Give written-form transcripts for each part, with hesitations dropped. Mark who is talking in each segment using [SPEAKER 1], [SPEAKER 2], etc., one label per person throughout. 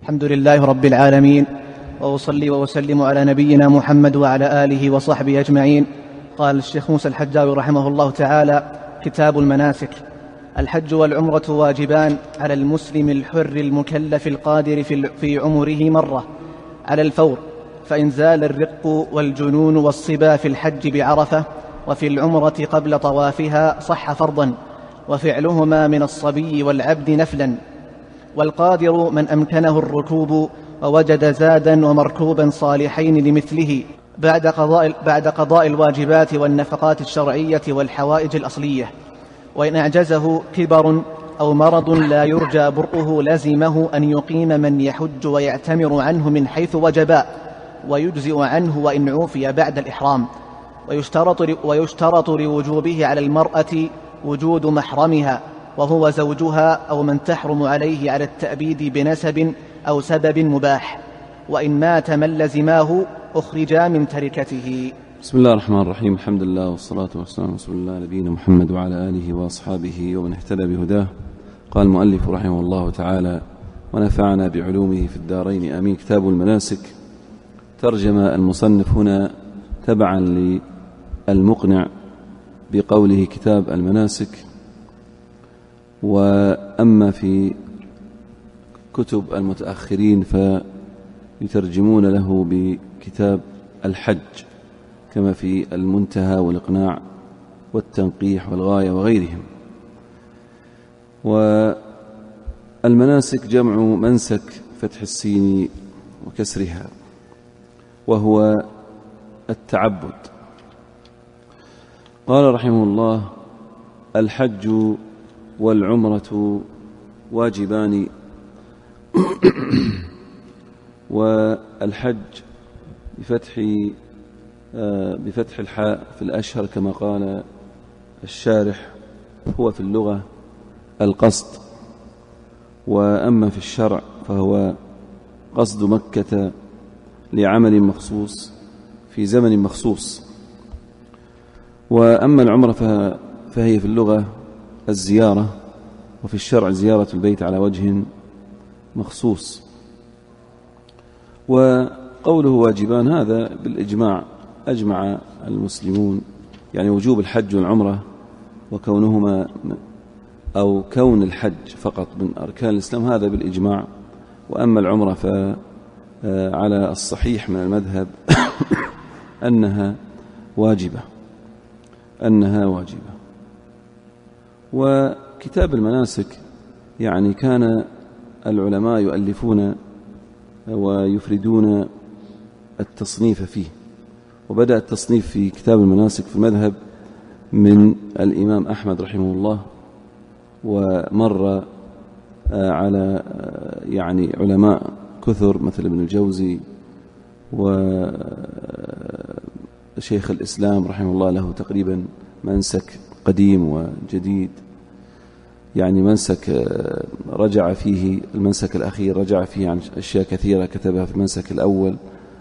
[SPEAKER 1] الحمد لله رب العالمين، وأصلي وأسلم على نبينا محمد وعلى آله وصحبه أجمعين. قال الشيخ موسى الحجاوي رحمه الله تعالى: كتاب المناسك. الحج والعمرة واجبان على المسلم الحر المكلف القادر في عمره مرة على الفور، فإن زال الرق والجنون والصبا في الحج بعرفة وفي العمرة قبل طوافها صح فرضا، وفعلهما من الصبي والعبد نفلا. والقادر من أمكنه الركوب ووجد زادا ومركوبا صالحين لمثله بعد قضاء الواجبات والنفقات الشرعية والحوائج الأصلية. وإن أعجزه كبر أو مرض لا يرجى برؤه لزمه أن يقيم من يحج ويعتمر عنه من حيث وجبا، ويجزئ عنه وإن عوفي بعد الإحرام. ويشترط لوجوبه على المرأة وجود محرمها وهو زوجها أو من تحرم عليه على التأبيد بنسب أو سبب مباح، وإن مات من لزماه أخرجا من تركته.
[SPEAKER 2] بسم الله الرحمن الرحيم. الحمد لله والصلاة والسلام على رسول الله نبينا محمد وعلى آله وأصحابه ومن اهتدى بهداه. قال المؤلف رحمه الله تعالى: ونفعنا بعلومه في الدارين آمين. كتاب المناسك. ترجم المصنف هنا تبعا للمقنع بقوله كتاب المناسك، وأما في كتب المتأخرين فيترجمون له بكتاب الحج، كما في المنتهى والإقناع والتنقيح والغاية وغيرهم. والمناسك جمع منسك فتح السين وكسرها، وهو التعبد. قال رحمه الله: الحج والعمرة واجبان. والحج بفتح الحاء في الأشهر كما قال الشارح هو في اللغة القصد، وأما في الشرع فهو قصد مكة لعمل مخصوص في زمن مخصوص. وأما العمرة فهي في اللغة الزيارة، وفي الشرع زيارة البيت على وجه مخصوص. وقوله واجبان هذا بالإجماع، أجمع المسلمون يعني وجوب الحج والعمرة وكونهما أو كون الحج فقط من أركان الإسلام، هذا بالإجماع. وأما العمرة فعلى الصحيح من المذهب أنها واجبة. وكتاب المناسك يعني كان العلماء يؤلفون ويفردون التصنيف فيه، وبدأ التصنيف في كتاب المناسك في المذهب من الإمام أحمد رحمه الله، ومر على يعني علماء كثر مثل ابن الجوزي وشيخ الإسلام رحمه الله، له تقريبا منسك قديم وجديد، يعني منسك رجع فيه المنسك الأخير رجع فيه عن أشياء كثيرة كتبها في المنسك الأول.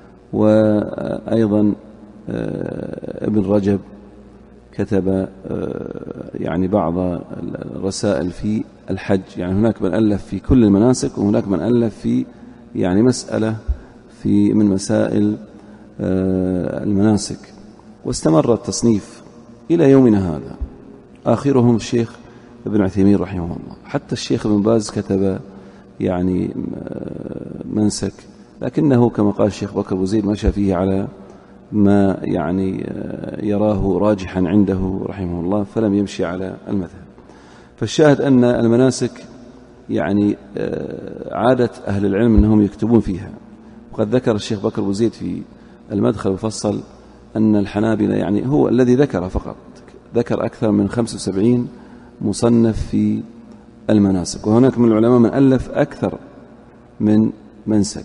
[SPEAKER 2] وأيضا ابن رجب كتب يعني بعض الرسائل في الحج. يعني هناك من ألف في كل المناسك، وهناك من ألف في يعني مسألة من مسائل المناسك. واستمر التصنيف إلى يومنا هذا، آخرهم الشيخ ابن عثيمين رحمه الله. حتى الشيخ ابن باز كتب يعني منسك، لكنه كما قال الشيخ بكر أبو زيد مشى فيه على ما يعني يراه راجحا عنده رحمه الله، فلم يمشي على المذهب. فالشاهد أن المناسك يعني عادة أهل العلم أنهم يكتبون فيها. وقد ذكر الشيخ بكر أبو زيد في المدخل وفصل أن الحنابلة يعني هو الذي ذكر فقط، ذكر أكثر من 75 مصنف في المناسك، وهناك من العلماء من ألف أكثر من منسك.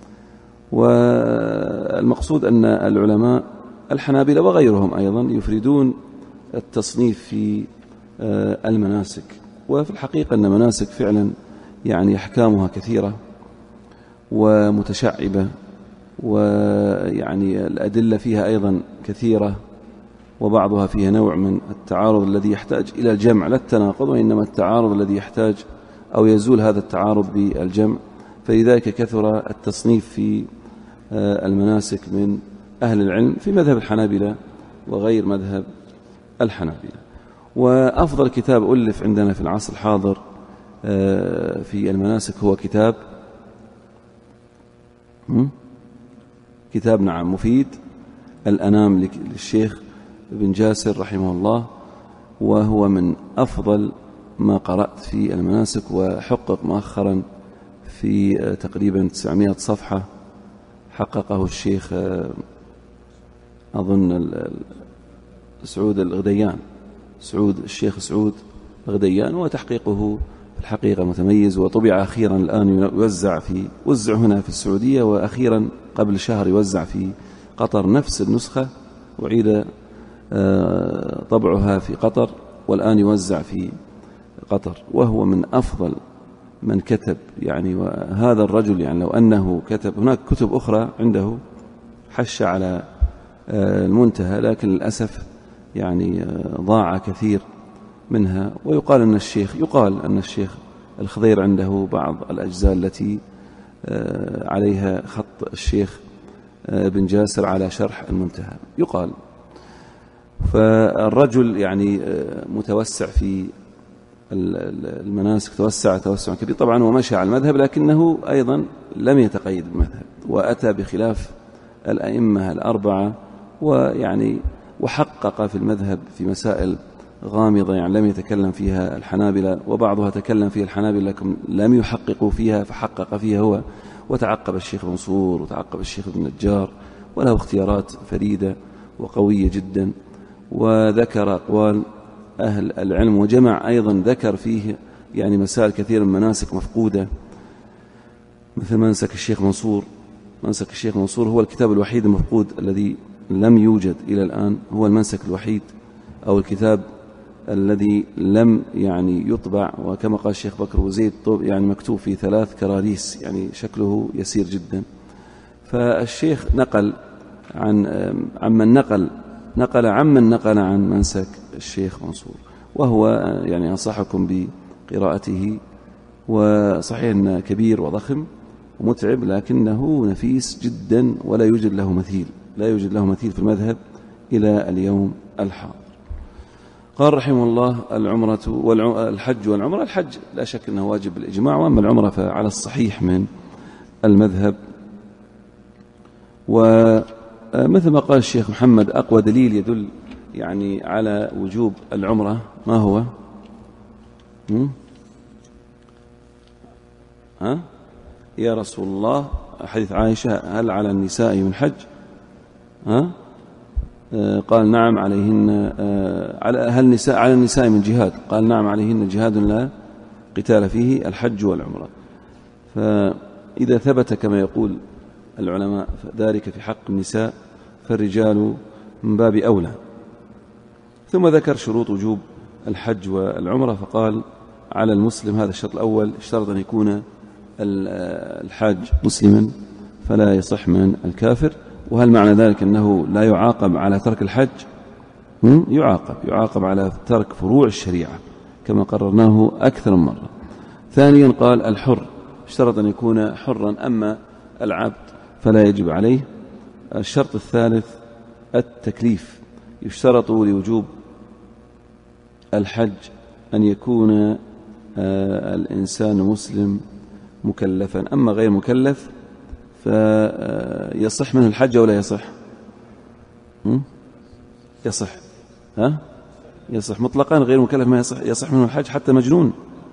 [SPEAKER 2] والمقصود أن العلماء الحنابلة وغيرهم أيضا يفردون التصنيف في المناسك. وفي الحقيقة أن المناسك فعلا يعني أحكامها كثيرة ومتشعبة، ويعني الأدلة فيها أيضا كثيرة، وبعضها فيها نوع من التعارض الذي يحتاج إلى الجمع، لا التناقض، وإنما التعارض الذي يحتاج أو يزول هذا التعارض بالجمع. فلذلك كثر التصنيف في المناسك من أهل العلم في مذهب الحنابلة وغير مذهب الحنابلة. وأفضل كتاب ألف عندنا في العصر الحاضر في المناسك هو كتاب نعم مفيد الأنام للشيخ ابن جاسر رحمه الله، وهو من أفضل ما قرأت في المناسك، وحقق مؤخرا في تقريبا 900 صفحة حققه الشيخ أظن سعود الغديان، الشيخ سعود الغديان، وتحقيقه في الحقيقة متميز، وطبع أخيرا الآن وزع هنا في السعودية، وأخيرا قبل شهر يوزع في قطر نفس النسخة، وعيد طبعها في قطر والآن يوزع في قطر، وهو من أفضل من كتب يعني. وهذا الرجل يعني لو أنه كتب هناك كتب أخرى عنده حش على المنتهى، لكن للأسف يعني ضاع كثير منها. ويقال أن الشيخ الخضير عنده بعض الأجزاء التي عليها خط الشيخ بن جاسر على شرح المنتهى يقال. فالرجل يعني متوسع في المناسك، توسع كبير طبعا، ومشى على المذهب، لكنه أيضا لم يتقيد بالمذهب، وأتى بخلاف الأئمة الأربعة، ويعني وحقق في المذهب في مسائل غامضة يعني لم يتكلم فيها الحنابلة، وبعضها تكلم فيها الحنابلة لكن لم يحققوا فيها، فحقق فيها هو، وتعقب الشيخ منصور وتعقب الشيخ ابن النجار، وله اختيارات فريدة وقوية جدا، وذكر أقوال أهل العلم، وجمع أيضا ذكر فيه يعني مسائل كثير من مناسك مفقودة، مثل منسك الشيخ منصور. منسك الشيخ منصور هو الكتاب الوحيد المفقود الذي لم يوجد إلى الآن، هو المنسك الوحيد أو الكتاب الذي لم يعني يطبع، وكما قال الشيخ بكر وزيد يعني مكتوب في 3 كراريس، يعني شكله يسير جدا. فالشيخ نقل عمن نقل عن منسك الشيخ منصور، وهو يعني أنصحكم بقراءته، وصحيح أنه كبير وضخم ومتعب، لكنه نفيس جدا ولا يوجد له مثيل في المذهب إلى اليوم الحاضر. قال رحمه الله: الحج والعمرة. الحج لا شك أنه واجب بالإجماع، وأما العمرة فعلى الصحيح من المذهب. ومثل ما قال الشيخ محمد أقوى دليل يدل يعني على وجوب العمرة ما هو؟ يا رسول الله، حديث عائشة: هل على النساء من حج؟ قال: نعم عليهن. هل على النساء من جهاد؟ قال: نعم عليهن جهاد لا قتال فيه، الحج والعمرة. فإذا ثبت كما يقول العلماء ذلك في حق النساء، فالرجال من باب أولى. ثم ذكر شروط وجوب الحج والعمرة، فقال: على المسلم، هذا الشرط الأول، اشترط أن يكون الحاج مسلما فلا يصح من الكافر. وهل معنى ذلك أنه لا يعاقب على ترك الحج؟ يعاقب على ترك فروع الشريعة كما قررناه أكثر من مرة. ثانيا قال: الحر، اشترط أن يكون حرا، أما العبد فلا يجب عليه. الشرط الثالث التكليف، يشترط لوجوب الحج أن يكون الإنسان مسلم مكلفا، أما غير مكلف فيصح منه الحج أو لا يصح؟ يصح مطلقا، غير مكلف ما يصح منه الحج، حتى مجنون،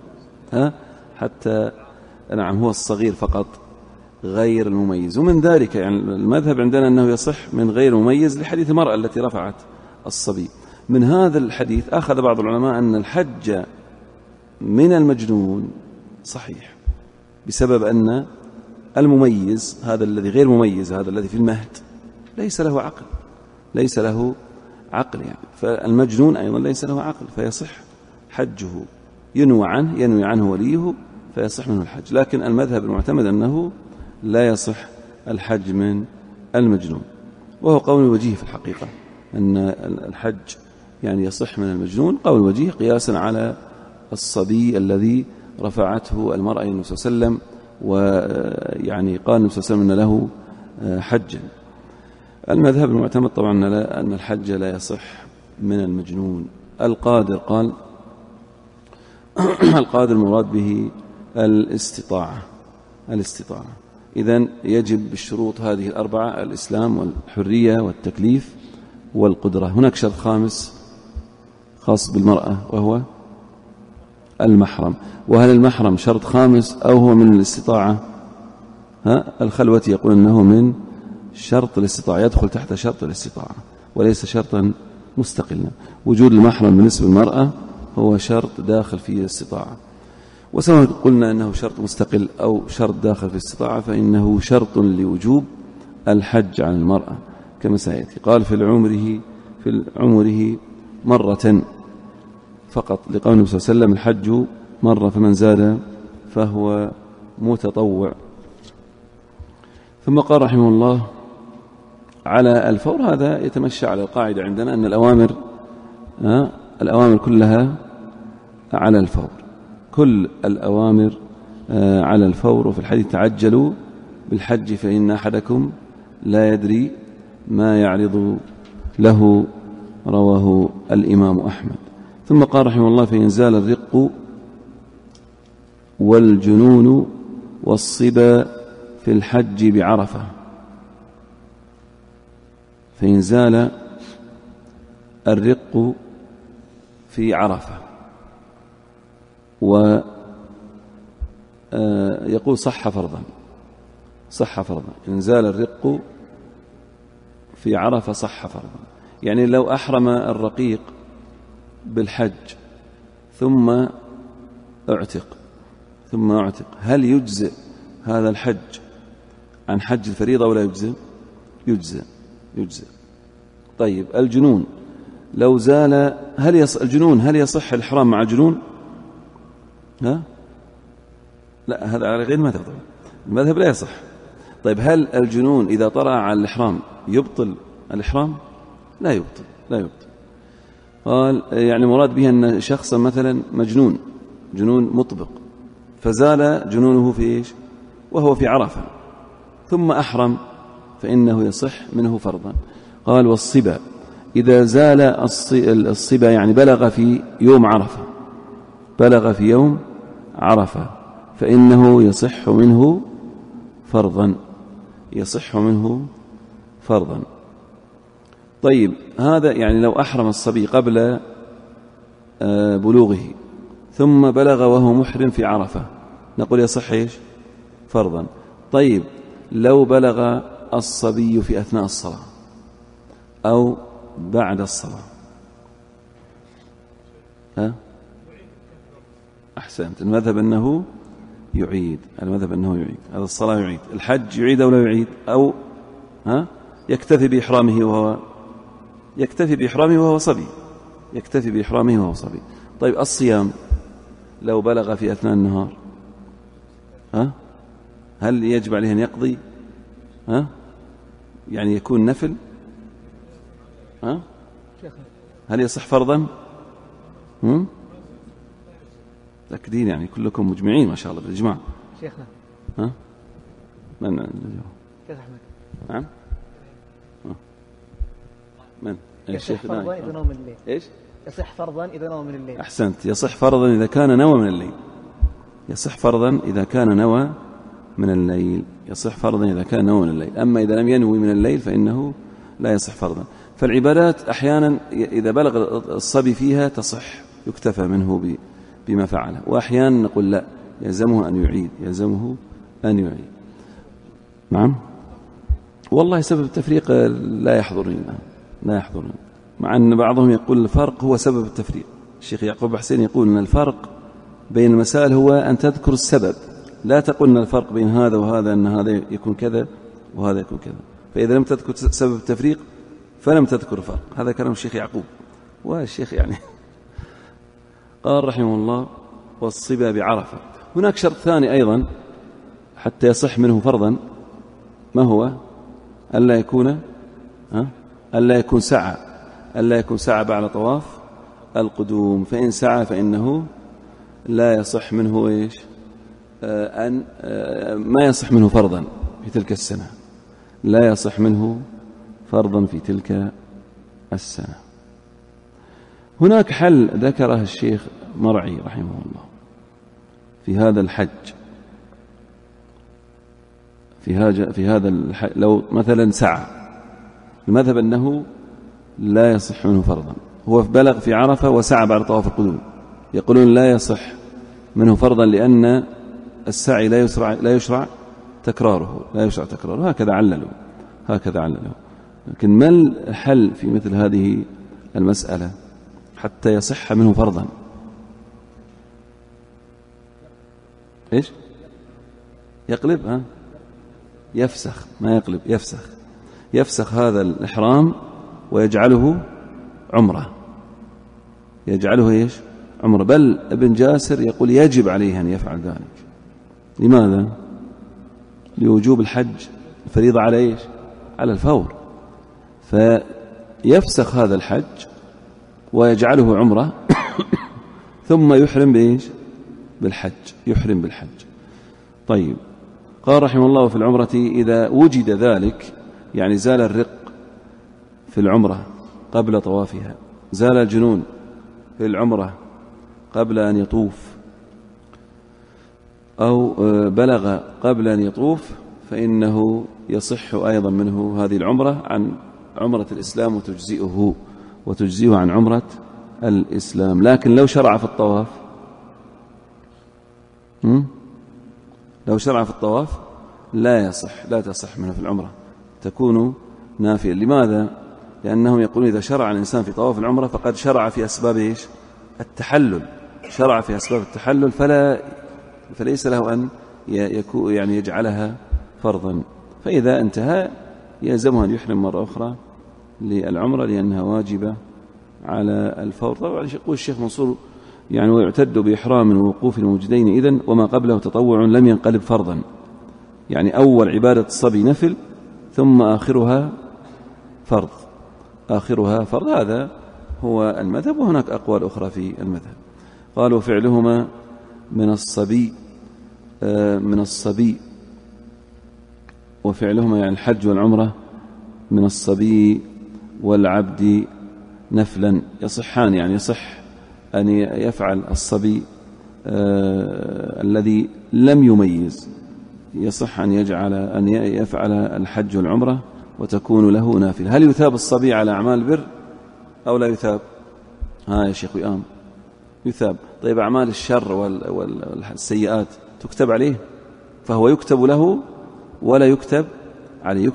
[SPEAKER 2] حتى نعم هو الصغير فقط غير المميز. ومن ذلك يعني المذهب عندنا أنه يصح من غير مميز لحديث المرأة التي رفعت الصبي. من هذا الحديث أخذ بعض العلماء أن الحج من المجنون صحيح، بسبب أن المميز هذا الذي غير مميز، هذا الذي في المهد، ليس له عقل يعني، فالمجنون أيضا ليس له عقل، فيصح حجه، ينوي عنه وليه، فيصح منه الحج. لكن المذهب المعتمد أنه لا يصح الحج من المجنون، وهو قول وجيه في الحقيقة، أن الحج يعني يصح من المجنون، قول وجيه قياسا على الصبي الذي رفعته المرأة النبي صلى الله عليه وسلم، ويعني قال النبي صلى الله عليه وسلم أن له حجا. المذهب المعتمد طبعا أن الحج لا يصح من المجنون. القادر قال القادر المراد به الاستطاعة. إذن يجب بالشروط هذه الأربعة: الإسلام والحرية والتكليف والقدرة. هناك شرط خامس خاص بالمرأة وهو المحرم. وهل المحرم شرط خامس أو هو من الاستطاعة؟ الخلوة يقول أنه من شرط الاستطاعة، يدخل تحت شرط الاستطاعة وليس شرطا مستقلا. وجود المحرم بالنسبة للمرأة هو شرط داخل في الاستطاعة. وسواء قلنا أنه شرط مستقل أو شرط داخل في الاستطاعة فإنه شرط لوجوب الحج عن المرأة كما سيأتي. قال في عمره مرة فقط، لقول النبي صلى الله عليه وسلم: الحج مرة فمن زاد فهو متطوع. ثم قال رحمه الله: على الفور. هذا يتمشى على القاعدة عندنا أن الأوامر كلها على الفور، كل الأوامر على الفور. وفي الحديث: تعجلوا بالحج فإن أحدكم لا يدري ما يعرض له، رواه الإمام أحمد. ثم قال رحمه الله: فإن زال الرق والجنون والصبا في الحج بعرفة. فإن زال الرق في عرفة، ويقول صح فرضا. إن زال الرق في عرفة صح فرضا. يعني لو أحرم الرقيق بالحج ثم اعتق، هل يجزئ هذا الحج عن حج الفريضة ولا يجزئ؟ يجزئ. طيب الجنون لو زال، هل يصح الإحرام مع الجنون؟ لا، هذا على غير المذهب. المذهب لا يصح. طيب هل الجنون إذا طرأ على الإحرام يبطل الإحرام؟ لا يبطل. قال يعني مراد به أن شخصا مثلا جنون مطبق، فزال جنونه في إيش؟ وهو في عرفة، ثم أحرم، فإنه يصح منه فرضا. قال: والصبا إذا زال الصبا يعني بلغ في يوم عرفة فإنه يصح منه فرضا. طيب هذا يعني لو أحرم الصبي قبل بلوغه ثم بلغ وهو محرم في عرفة، نقول يصح إيش؟ فرضا. طيب لو بلغ الصبي في أثناء الصلاة أو بعد الصلاة، أحسنت. المذهب أنه يعيد. هذا الصلاة يعيد. الحج يعيد أو لا يعيد؟ أو يكتفي بإحرامه وهو صبي. طيب الصيام لو بلغ في أثناء النهار، هل يجب عليه أن يقضي؟ يعني يكون نفل؟ هل يصح فرضا؟ تأكدين يعني كلكم مجمعين ما شاء الله بالإجماع.
[SPEAKER 1] شيخنا
[SPEAKER 2] من
[SPEAKER 1] شيخ أحمد.
[SPEAKER 2] نعم. من
[SPEAKER 1] يصح فرضا إذا نوم من الليل.
[SPEAKER 2] إيش؟
[SPEAKER 1] يصح فرضا إذا نوم من الليل.
[SPEAKER 2] أحسنت. يصح فرضا إذا كان نوى من الليل. يصح فرضا إذا كان نوى من الليل. أما إذا لم ينوي من الليل فإنه لا يصح فرضا. فالعبادات أحيانا إذا بلغ الصبي فيها تصح، يكتفى منه بما فعله، وأحيانا نقول لا، يلزمه أن يعيد. نعم. والله سبب التفريق لا يحضرني مع أن بعضهم يقول الفرق هو سبب التفريق. الشيخ يعقوب حسين يقول أن الفرق بين المسائل هو أن تذكر السبب، لا تقول أن الفرق بين هذا وهذا أن هذا يكون كذا وهذا يكون كذا. فإذا لم تذكر سبب التفريق فلم تذكر الفرق. هذا كلام الشيخ يعقوب. والشيخ يعني قال رحمه الله: والصبا بعرفة. هناك شرط ثاني أيضا حتى يصح منه فرضا، ما هو؟ ألا يكون سعى بعد طواف القدوم. فإن سعى فإنه لا يصح منه إيش؟ أن ما يصح منه فرضا في تلك السنة، لا يصح منه فرضا في تلك السنة. هناك حل ذكره الشيخ مرعي رحمه الله في هذا الحج، في هذا الحج لو مثلا سعى، المذهب أنه لا يصح منه فرضا، هو بلغ في عرفة وسعى بعد طواف القدوم، يقولون لا يصح منه فرضا لأن السعي لا يشرع تكراره، هكذا عللوا. لكن ما الحل في مثل هذه المسألة حتى يصح منه فرضا؟ إيش؟ يقلب، يفسخ، ما يقلب، يفسخ هذا الإحرام ويجعله عمرة، إيش؟ عمرة. بل ابن جاسر يقول يجب عليه أن يفعل ذلك. لماذا؟ لوجوب الحج الفريضة على إيش؟ على الفور. فيفسخ هذا الحج ويجعله عمرة ثم يحرم بإيش؟ بالحج. طيب، قال رحمه الله في العمرة إذا وجد ذلك، يعني زال الرق في العمرة قبل طوافها، زال الجنون في العمرة قبل أن يطوف، أو بلغ قبل أن يطوف، فإنه يصح أيضا منه هذه العمرة عن عمرة الإسلام وتجزئه عن عمرة الإسلام. لكن لو شرع في الطواف لا تصح منه في العمرة، تكون نافية. لماذا؟ لأنهم يقولون إذا شرع الإنسان في طواف العمرة فقد شرع في أسباب إيش؟ التحلل، فليس له أن يعني يجعلها فرضا. فإذا انتهى يلزمه أن يحرم مرة أخرى للعمرة لأنها واجبة على الفور. طبعا يقول الشيخ منصور يعني ويعتد بإحرام ووقوف الموجودين إذن وما قبله تطوع لم ينقلب فرضا، يعني أول عبادة الصبي نفل ثم آخرها فرض، هذا هو المذهب. وهناك أقوال أخرى في المذهب. قالوا فعلهما من الصبي وفعلهما يعني الحج والعمرة من الصبي والعبد نفلا يصحان، يعني يصح أن يفعل الصبي الذي لم يميز، يصح أن يفعل الحج والعمرة وتكون له نافلة. هل يثاب الصبي على أعمال البر أو لا يثاب؟ يا شيخ وئام، يثاب. طيب أعمال الشر والسيئات تكتب عليه، فهو يكتب له ولا يكتب عليه،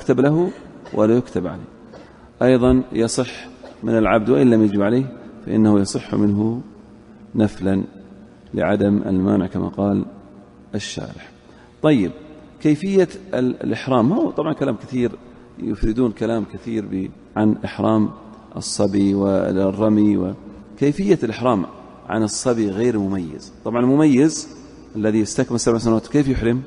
[SPEAKER 2] أيضا يصح من العبد وإن لم يجب عليه فإنه يصح منه نفلا لعدم المانع كما قال الشارح. طيب، كيفية الإحرام، هو طبعا كلام كثير، يفردون كلام كثير عن إحرام الصبي والرمي وكيفية الإحرام عن الصبي غير مميز. طبعا المميز الذي يستكمل 7 سنوات كيف يحرم؟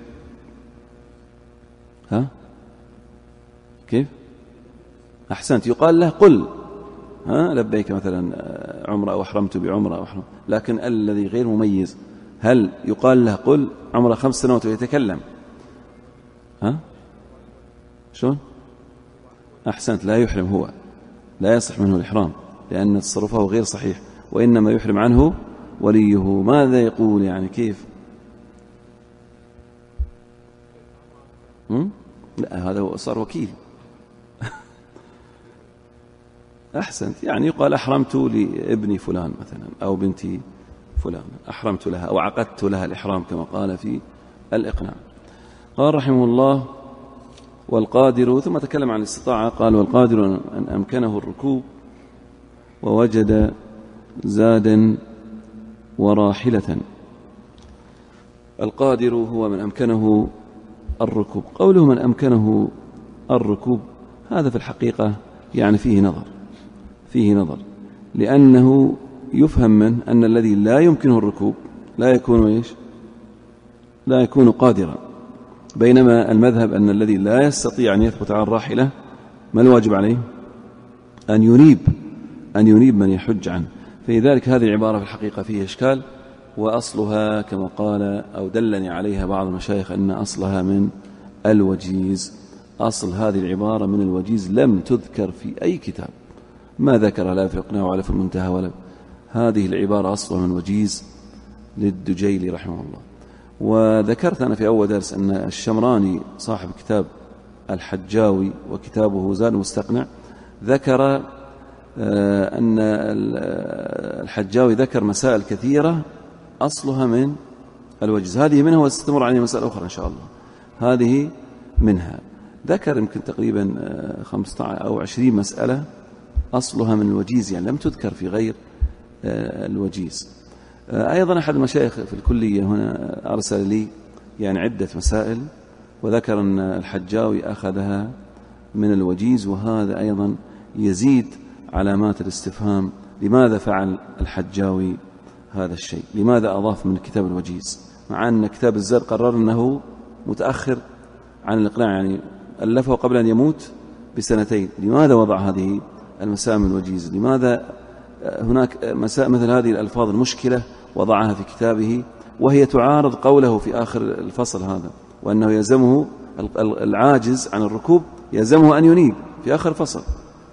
[SPEAKER 2] كيف؟ أحسنت، يقال له قل لبيك مثلا عمرة أو أحرمت بعمرة أو أحرم. لكن الذي غير مميز هل يقال له قل عمرة 5 سنوات ويتكلم؟ شلون؟ أحسنت، لا يحرم، هو لا يصح منه الإحرام لأن تصرفه غير صحيح، وإنما يحرم عنه وليه. ماذا يقول يعني كيف؟ لا، هذا صار وكيل. أحسنت، يعني يقال أحرمت لابني فلان مثلا أو بنتي فلان، أحرمت لها أو عقدت لها الإحرام كما قال في الإقناع. قال رحمه الله والقادر، ثم تكلم عن الاستطاعة، قال والقادر أن أمكنه الركوب ووجد زادا وراحلة. القادر هو من أمكنه الركوب. قوله من أمكنه الركوب هذا في الحقيقة يعني فيه نظر، لأنه يفهم منه أن الذي لا يمكنه الركوب لا يكون قادرا، بينما المذهب أن الذي لا يستطيع أن يثبت على الراحلة ما الواجب عليه؟ أن ينيب من يحج عنه. فلذلك هذه العبارة في الحقيقة فيها إشكال، وأصلها كما قال أو دلني عليها بعض المشايخ أن أصلها من الوجيز. أصل هذه العبارة من الوجيز لم تذكر في أي كتاب، ما ذكرها لا في الإقناع ولا في المنتهى ولا. هذه العبارة أصلها من وجيز للدجيلي رحمه الله. وذكرت أنا في أول درس أن الشمراني صاحب كتاب الحجاوي وكتابه زاد المستقنع ذكر أن الحجاوي ذكر مسائل كثيرة أصلها من الوجيز. هذه منها وستمر عليه مسألة أخرى إن شاء الله. هذه منها ذكر يمكن تقريبا 15 أو 20 مسألة أصلها من الوجيز، يعني لم تذكر في غير الوجيز. أيضا أحد المشايخ في الكلية هنا أرسل لي يعني عدة مسائل وذكر أن الحجاوي أخذها من الوجيز، وهذا أيضا يزيد علامات الاستفهام. لماذا فعل الحجاوي هذا الشيء؟ لماذا أضاف من كتاب الوجيز مع أن كتاب الزاد قرر أنه متأخر عن الإقناع، يعني ألفه قبل أن يموت بسنتين؟ لماذا وضع هذه المسائل من الوجيز؟ لماذا هناك مسائل مثل هذه الألفاظ المشكلة وضعها في كتابه وهي تعارض قوله في آخر الفصل هذا، وأنه يلزمه العاجز عن الركوب يلزمه أن ينيب في آخر الفصل؟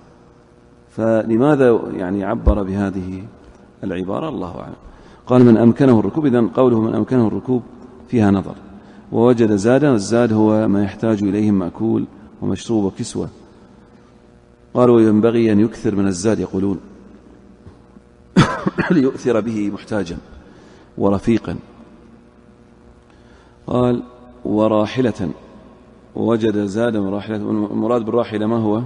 [SPEAKER 2] فلماذا يعني عبر بهذه العبارة؟ الله أعلم. قال من أمكنه الركوب، إذن قوله من أمكنه الركوب فيها نظر. ووجد زادا، الزاد هو ما يحتاج إليه مأكول ومشروب وكسوة. قالوا ينبغي أن يكثر من الزاد، يقولون ليؤثر به محتاجا ورفيقا. قال وراحلة، ووجد زادا وراحلة. المراد بالراحلة ما هو؟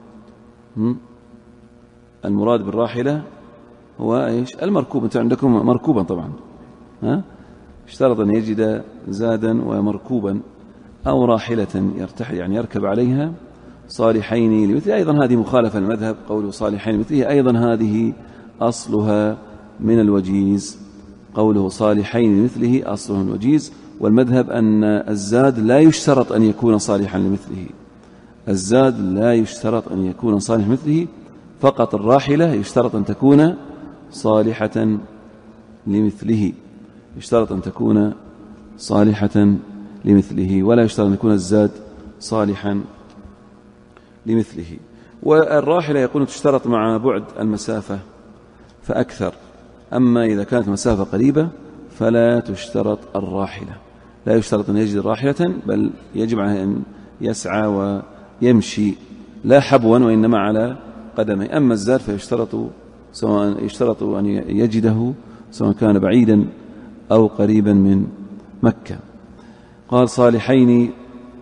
[SPEAKER 2] المراد بالراحلة هو إيش؟ المركوب. أنت عندكم مركوبا طبعا، اشترط أن يجد زادا ومركوبا أو راحلة يرتحل يعني يركب عليها صالحين لمثله. أيضا هذه مخالفة المذهب، قوله صالحين لمثله أيضا هذه أصلها من الوجيز. قوله صالحين لمثله أصله من الوجيز. والمذهب أن الزاد لا يشترط أن يكون صالحا لمثله، الزاد لا يشترط أن يكون صالحا لمثله، فقط الراحلة يشترط أن تكون صالحة لمثله، يشترط أن تكون صالحة لمثله، ولا يشترط أن يكون الزاد صالحا لمثله. والراحلة يقول تشترط مع بعد المسافة فأكثر، أما إذا كانت مسافة قريبة فلا تشترط الراحلة، لا يشترط أن يجد راحلة، بل يجب عليه أن يسعى ويمشي لا حبوا وإنما على قدمه. أما الزاد فيشترط يشترط أن يجده سواء كان بعيدا أو قريبا من مكة. قال صالحين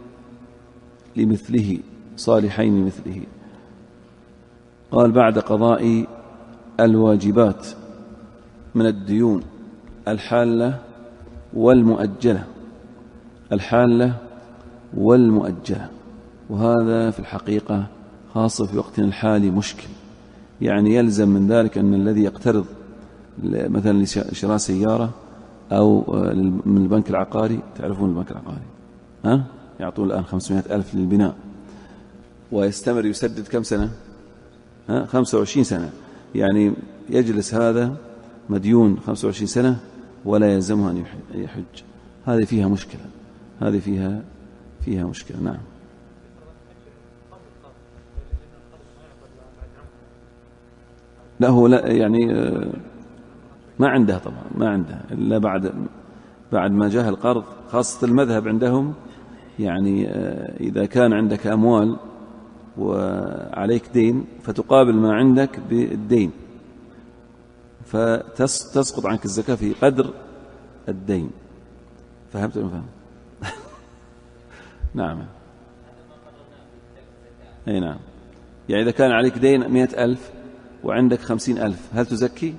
[SPEAKER 2] لمثله، صالحين لمثله. قال بعد قضاء الواجبات من الديون الحالة والمؤجلة، الحالة والمؤجلة. وهذا في الحقيقة خاصة في وقتنا الحالي مشكل، يعني يلزم من ذلك أن الذي يقترض مثلا لشراء سيارة أو من البنك العقاري، تعرفون البنك العقاري يعطون الآن 500,000 للبناء، ويستمر يسدد كم سنة؟ 25 سنة، يعني يجلس هذا مديون 25 سنة ولا يلزمه أن يحج. هذه فيها مشكلة، هذه فيها مشكلة. نعم. لا هو لا يعني ما عندها طبعا، ما عندها إلا بعد ما جاء القرض، خاصة المذهب عندهم يعني إذا كان عندك أموال وعليك دين فتقابل ما عندك بالدين، فتسقط عنك الزكاة في قدر الدين. فهمت ولا فهم؟ نعم. أي نعم. يعني إذا كان عليك دين 100,000 وعندك 50,000 هل تزكي؟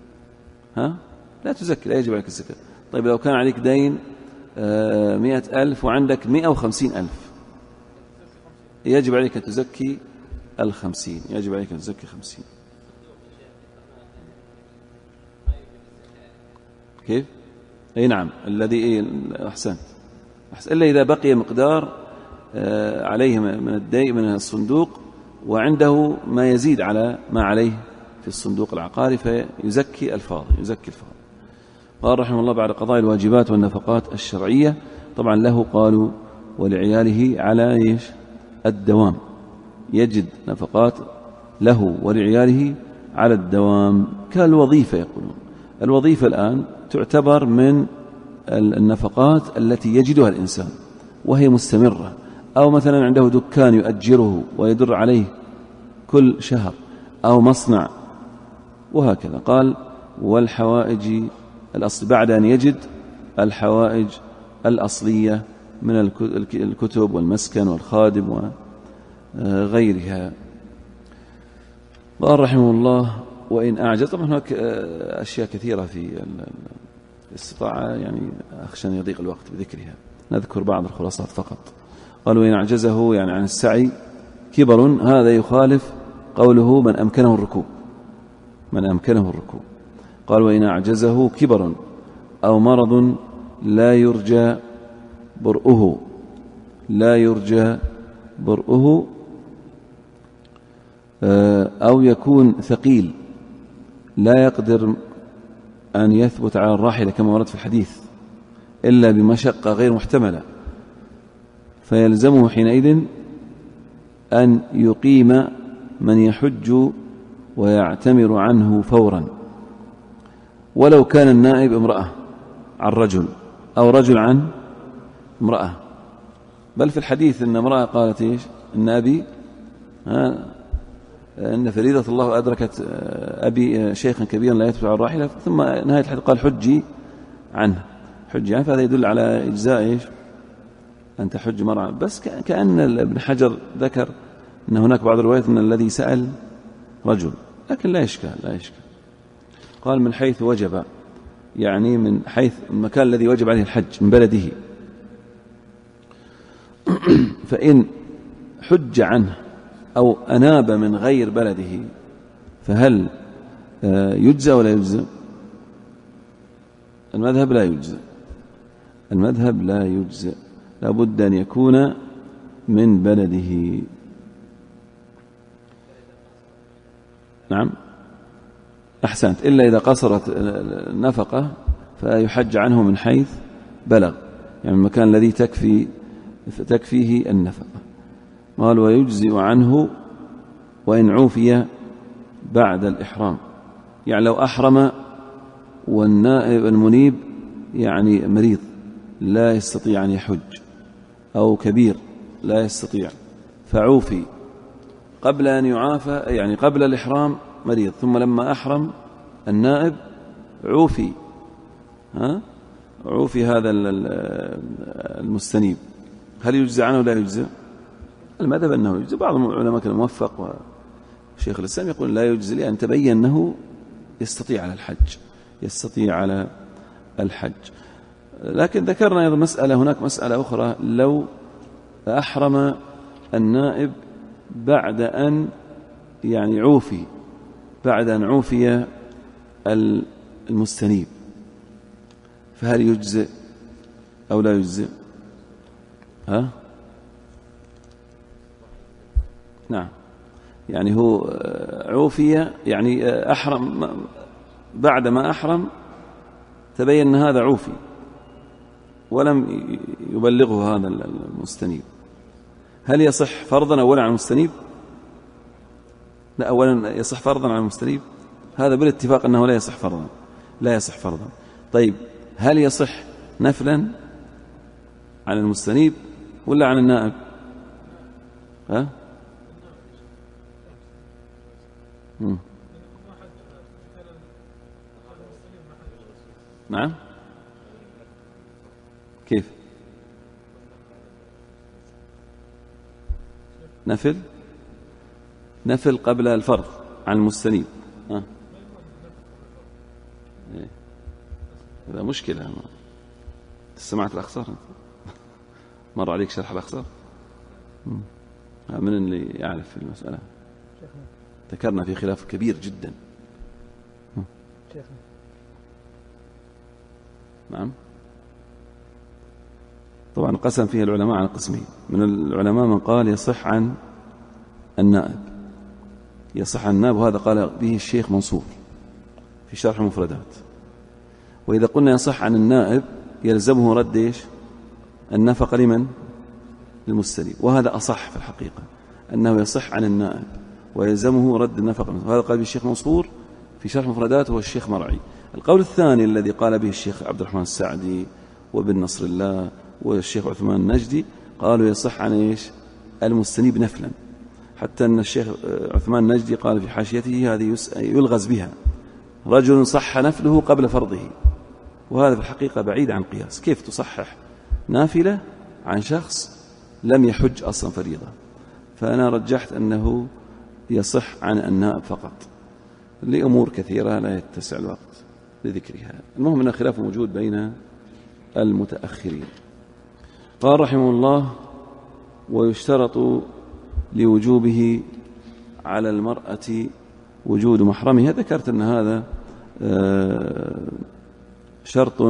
[SPEAKER 2] لا تزكي، لا يجب عليك الزكاة. طيب لو كان عليك دين 100,000 وعندك 150,000 يجب عليك أن تزكي 50، يجب عليك أن تزكي 50. كيف؟ أي نعم، الذي أحسنت، إلا إذا بقي مقدار عليه من الدين من الصندوق وعنده ما يزيد على ما عليه في الصندوق العقاري فيزكي الفاضل، يزكي الفاضل. قال رحمه الله بعد قضاء الواجبات والنفقات الشرعية، طبعا له قالوا ولعياله على إيش؟ الدوام، يجد نفقات له ولعياله على الدوام كالوظيفة. يقولون الوظيفة الآن تعتبر من النفقات التي يجدها الإنسان وهي مستمرة، أو مثلا عنده دكان يؤجره ويدر عليه كل شهر، أو مصنع، وهكذا. قال والحوائج الأصل، بعد أن يجد الحوائج الأصلية من الكتب والمسكن والخادم وغيرها. قال رحمه الله وإن أعجز. طبعا هناك أشياء كثيرة في الاستطاعة، يعني أخشى أن يضيق الوقت بذكرها، نذكر بعض الخلاصات فقط. قال وإن أعجزه يعني عن السعي كبر، هذا يخالف قوله من أمكنه الركوب، من أمكنه الركوب. قال وإن أعجزه كبر أو مرض لا يرجى برؤه، لا يرجى برؤه، أو يكون ثقيل لا يقدر أن يثبت على الراحلة كما ورد في الحديث إلا بمشقة غير محتملة، فيلزمه حينئذ أن يقيم من يحج ويعتمر عنه فورا، ولو كان النائب امرأة عن رجل أو رجل عن امرأة. بل في الحديث إن امرأة قالت إيش؟ إن أبي إن فريضة الله أدركت أبي شيخا كبيرا لا يثبت على الراحلة، ثم نهاية الحديث قال حجي عنه، حجي عنه. فهذا يدل على إجزاء إيش؟ أن تحج مرأة. بس كأن ابن حجر ذكر أن هناك بعض الروايات أن الذي سأل رجل، لكن لا يشكال، لا يشكال. قال من حيث وجب، يعني من حيث المكان الذي وجب عليه الحج من بلده، فإن حج عنه أو أناب من غير بلده فهل يجزى ولا يجزى؟ المذهب لا يجزى، المذهب لا يجزى، لابد أن يكون من بلده. نعم أحسنت، إلا إذا قصرت النفقة فيحج عنه من حيث بلغ، يعني المكان الذي تكفيه النفقة. قال ويجزئ عنه وإن عوفي بعد الإحرام، يعني لو أحرم والنائب المنيب يعني مريض لا يستطيع أن يحج، أو كبير لا يستطيع، فعوفي قبل أن يعافى، يعني قبل الإحرام مريض، ثم لما أحرم النائب عوفي، عوفي هذا المستنيب، هل يجزى عنه ولا يجزى؟ المذهب أنه يجزى. بعض العلماء كان موفق وشيخ الإسلام يقول لا يجزى، لأن تبين أنه يستطيع على الحج، يستطيع على الحج. لكن ذكرنا أيضا مسألة، هناك مسألة أخرى، لو أحرم النائب بعد أن يعني عوفي، بعد أن عوفي المستنيب، فهل يجزئ أو لا يجزئ؟ نعم، يعني هو عوفي، يعني أحرم، بعد ما أحرم تبين أن هذا عوفي ولم يبلغه هذا المستنيب، هل يصح فرضا أولا على المستنيب؟ لا، أولا يصح فرضا على المستنيب، هذا بالاتفاق أنه لا يصح فرضا، لا يصح فرضا. طيب هل يصح نفلا عن المستنيب ولا عن النائب؟ نعم، كيف نفل قبل الفرض عن المستنيب؟ هذا مشكلة. سمعت الأخصار؟ مر عليك شرح الأخصار؟ من اللي يعرف في المسألة؟ ذكرنا في خلاف كبير جدا. نعم، طبعا قسم فيه العلماء عن قسمين. من العلماء من قال يصح عن النائب، يصح عن النائب، وهذا قال به الشيخ منصور في شرح المفردات. وإذا قلنا يصح عن النائب يلزمه رد إيش؟ النفقة لمن؟ للمستلم. وهذا أصح في الحقيقة، أنه يصح عن النائب ويلزمه رد النفقة. وهذا قال به الشيخ منصور في شرح مفردات والشيخ مرعي. القول الثاني الذي قال به الشيخ عبد الرحمن السعدي وابن نصر الله والشيخ عثمان النجدي، قالوا يصح عن إيش؟ المستنيب نفلا، حتى أن الشيخ عثمان النجدي قال في حاشيته هذه يلغز بها، رجل صح نفله قبل فرضه. وهذا في الحقيقة بعيد عن قياس. كيف تصحح نافلة عن شخص لم يحج أصلا فريضة؟ فأنا رجحت أنه يصح عن النائب فقط لأمور كثيرة لا يتسع الوقت لذكرها. المهم أن الخلاف موجود بين المتأخرين. قال رحمه الله: ويشترط لوجوبه على المرأة وجود محرمها. ذكرت أن هذا شرط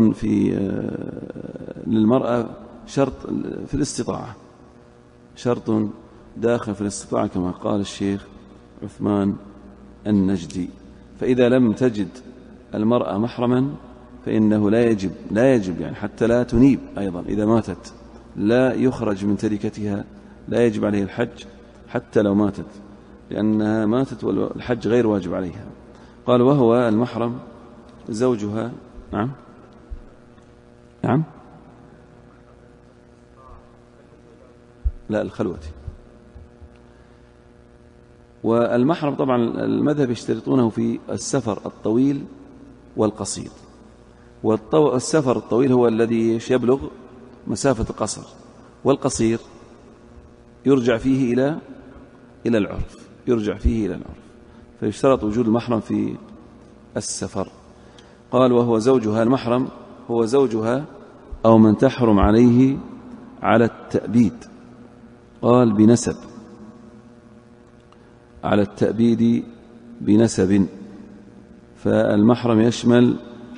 [SPEAKER 2] للمرأة، شرط في الاستطاعة، شرط داخل في الاستطاعة كما قال الشيخ عثمان النجدي. فإذا لم تجد المرأة محرما فإنه لا يجب يعني حتى لا تنيب أيضا إذا ماتت، لا يخرج من تركتها، لا يجب عليه الحج حتى لو ماتت، لأنها ماتت والحج غير واجب عليها. قال: وهو المحرم زوجها. نعم لا، الخلوة. والمحرم طبعا المذهب يشترطونه في السفر الطويل والقصير. والسفر الطويل هو الذي يبلغ مسافة القصر، والقصير يرجع فيه إلى العرف، فيشترط وجود المحرم في السفر. قال: وهو زوجها. المحرم هو زوجها أو من تحرم عليه على التأبيد. قال: بنسب، على التأبيد بنسب. فالمحرم يشمل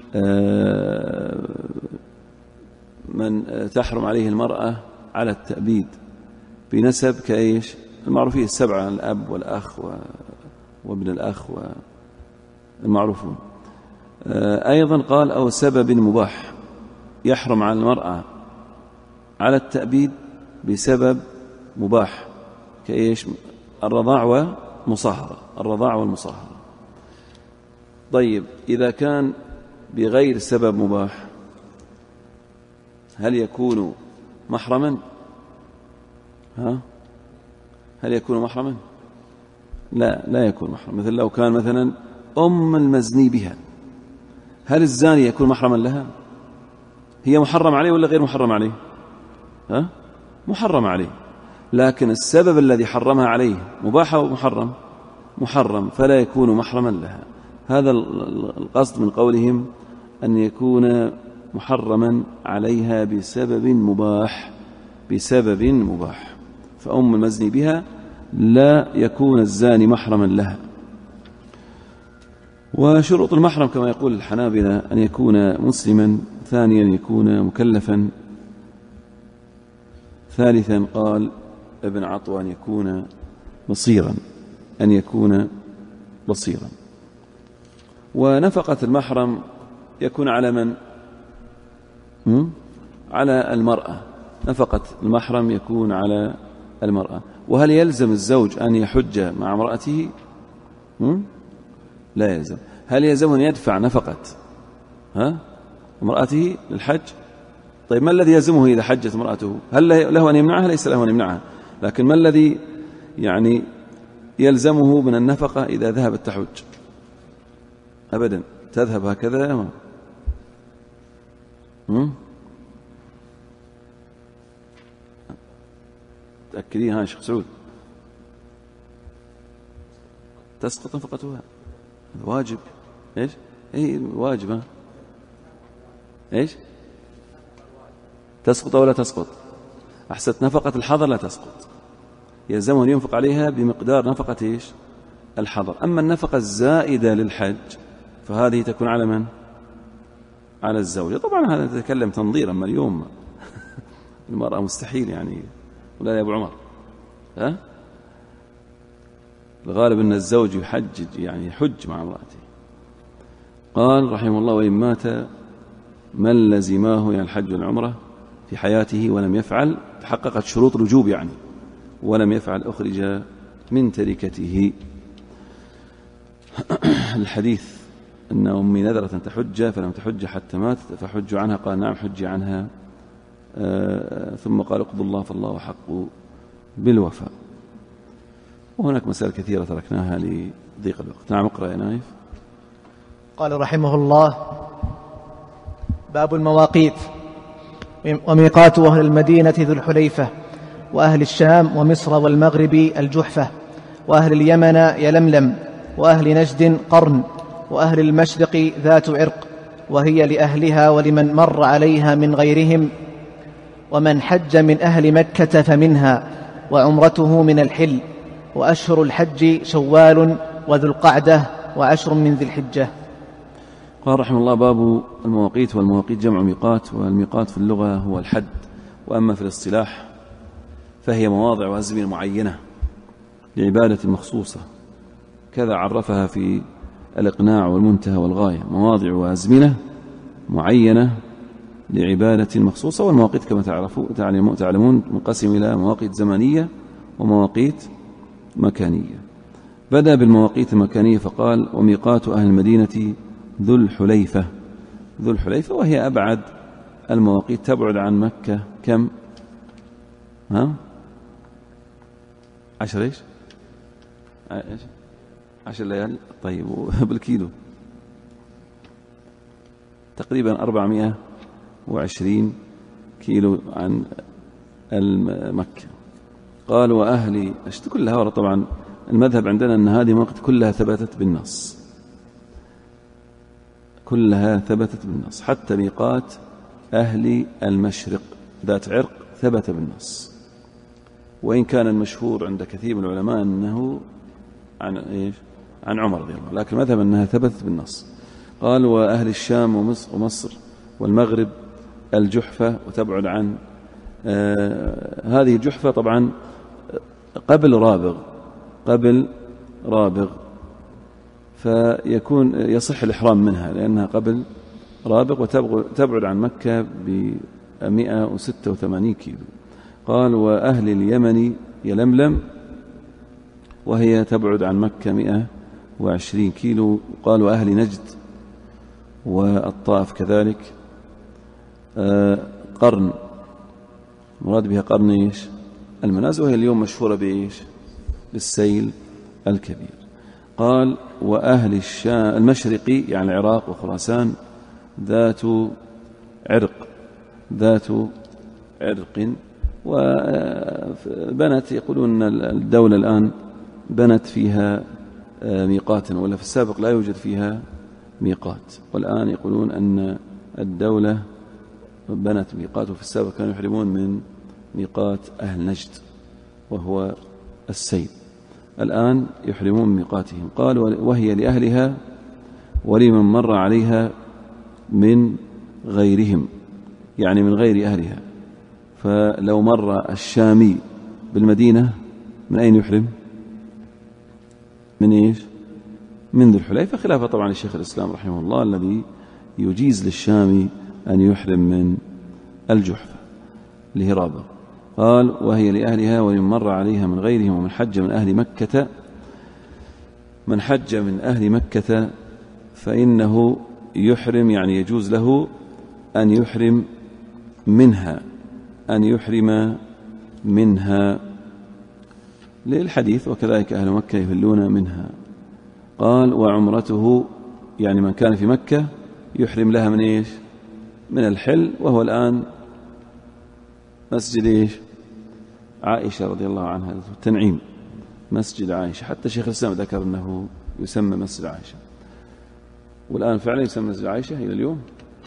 [SPEAKER 2] من تحرم عليه المرأة على التأبيد بنسب كأيش؟ المعروفين السبعة: الأب والأخ وابن الأخ والمعروفون. أيضا قال: أو سبب مباح. يحرم على المرأة على التأبيد بسبب مباح كأيش؟ الرضاع والمصاهرة. طيب، إذا كان بغير سبب مباح هل يكون محرما؟ هل يكون محرما؟ لا يكون محرما. مثل لو كان مثلا أم المزني بها، هل الزاني يكون محرما لها؟ هي محرم عليه ولا غير محرم عليه؟ محرم عليه، لكن السبب الذي حرمها عليه مباح أو محرم، فلا يكون محرما لها. هذا القصد من قولهم أن يكون محرما عليها بسبب مباح. فأم المزني بها لا يكون الزاني محرما لها. وشروط المحرم كما يقول الحنابلة: أن يكون مسلما، ثانيا أن يكون مكلفا، ثالثا قال ابن عطوة أن يكون بصيرا. ونفقة المحرم يكون على من؟ على المرأة. نفقة المحرم يكون على المرأة. وهل يلزم الزوج أن يحج مع امرأته؟ لا يلزم. هل يلزم أن يدفع نفقة امرأته للحج؟ طيب، ما الذي يلزمه إذا حجت امرأته؟ هل له أن يمنعها؟ ليس له أن يمنعها، لكن ما الذي يعني يلزمه من النفقة إذا ذهبت تحج؟ أبدا، تذهب هكذا. تأكدين شيخ سعود؟ تسقط نفقتها، واجب. إيش؟ واجب. إيش؟ تسقط أو لا تسقط؟ أحسنت. نفقة الحضر لا تسقط، يلزمه أن ينفق عليها بمقدار نفقة إيش؟ الحضر. أما النفقة الزائدة للحج فهذه تكون على من؟ على الزوجة. طبعا هذا نتكلم تنظيرا، أما اليوم المرأة مستحيل يعني، ولا يا أبو عمر؟ الغالب أن الزوج يحج مع امرأته. قال رحمه الله: وإن مات من لزماه يعني الحج والعمرة في حياته ولم يفعل، تحققت شروط الوجوب يعني، ولم يفعل أخرج من تركته. الحديث أن أمي نذرت أن تحج فلم تحج حتى ماتت فحج عنها، قال نعم حج عنها. ثم قال اقضوا الله فالله حق بالوفاء. وهناك مسائل كثيرة تركناها لضيق الوقت. نعم اقرأ يا نايف.
[SPEAKER 1] قال رحمه الله: باب المواقيت. وميقات أهل المدينة ذو الحليفة، وأهل الشام ومصر والمغرب الجحفة، وأهل اليمن يلملم، وأهل نجد قرن، وأهل المشرق ذات عرق، وهي لأهلها ولمن مر عليها من غيرهم، ومن حج من أهل مكة فمنها، وعمرته من الحل. وأشهر الحج شوال وذو القعدة وعشر من ذي الحجة.
[SPEAKER 2] قال رحمه الله: باب المواقيت. والمواقيت جمع ميقات، والميقات في اللغة هو الحد، وأما في الاصطلاح فهي مواضع وأزمنة معينة لعبادة مخصوصة، كذا عرفها في الإقناع والمنتهى والغاية: مواضع وأزمنة معينة لعبادة مخصوصة. والمواقيت كما تعلمون منقسم إلى مواقيت زمانية ومواقيت مكانية. بدأ بالمواقيت المكانية فقال: وميقات أهل المدينة ذو الحليفة. ذو الحليفة وهي أبعد المواقيت، تبعد عن مكة كم؟ 10 إيش؟ 10 ليال. طيب بالكيلو تقريبا 420 كيلو عن مكة. قال: وأهل كلها ورد. طبعا المذهب عندنا أن هذه المواقيت كلها ثبتت بالنص، كلها ثبتت بالنص، حتى ميقات أهل المشرق ذات عرق ثبت بالنص، وإن كان المشهور عند كثير من العلماء أنه عن عمر رضي الله، لكن المذهب أنها ثبتت بالنص. قال: وأهل الشام ومصر والمغرب الجحفة، وتبعد عن هذه الجحفة طبعا قبل رابغ، فيكون يصح الإحرام منها لأنها قبل رابغ، وتبعد عن مكة ب 186 كيلو. قال: وأهل اليمن يلملم، وهي تبعد عن مكة 120 كيلو. قال: وأهل نجد والطائف كذلك قرن، مراد بها قرن إيش؟ المنازل، وهي اليوم مشهورة بإيش؟ بالسيل الكبير. قال: وأهل الشام المشرقي يعني العراق وخراسان ذات عرق، وبنت يقولون الدولة الآن بنت فيها ميقاتا، ولا في السابق لا يوجد فيها ميقات، والآن يقولون أن الدولة بنت ميقات، وفي السابق كانوا يحرمون من ميقات أهل نجد وهو السيل، الآن يحرمون من ميقاتهم. قال: وهي لأهلها ولمن مر عليها من غيرهم، يعني من غير أهلها. فلو مر الشامي بالمدينة من أين يحرم؟ من إيش؟ من ذو الحليفة، خلافة طبعا الشيخ الإسلام رحمه الله الذي يجيز للشامي أن يحرم من الجحفة لهرابة. قال: وهي لأهلها ولمن مر عليها من غيرهم، ومن حج من أهل مكة فإنه يحرم، يعني يجوز له أن يحرم منها للحديث: وكذلك أهل مكة يهلون منها. قال: وعمرته يعني من كان في مكة يحرم لها من إيش؟ من الحل، وهو الآن مسجد إيش؟ عائشة رضي الله عنها، التنعيم، مسجد عائشة. حتى شيخ الإسلام ذكر أنه يسمى مسجد عائشة، والآن فعلا يسمى مسجد عائشة إلى اليوم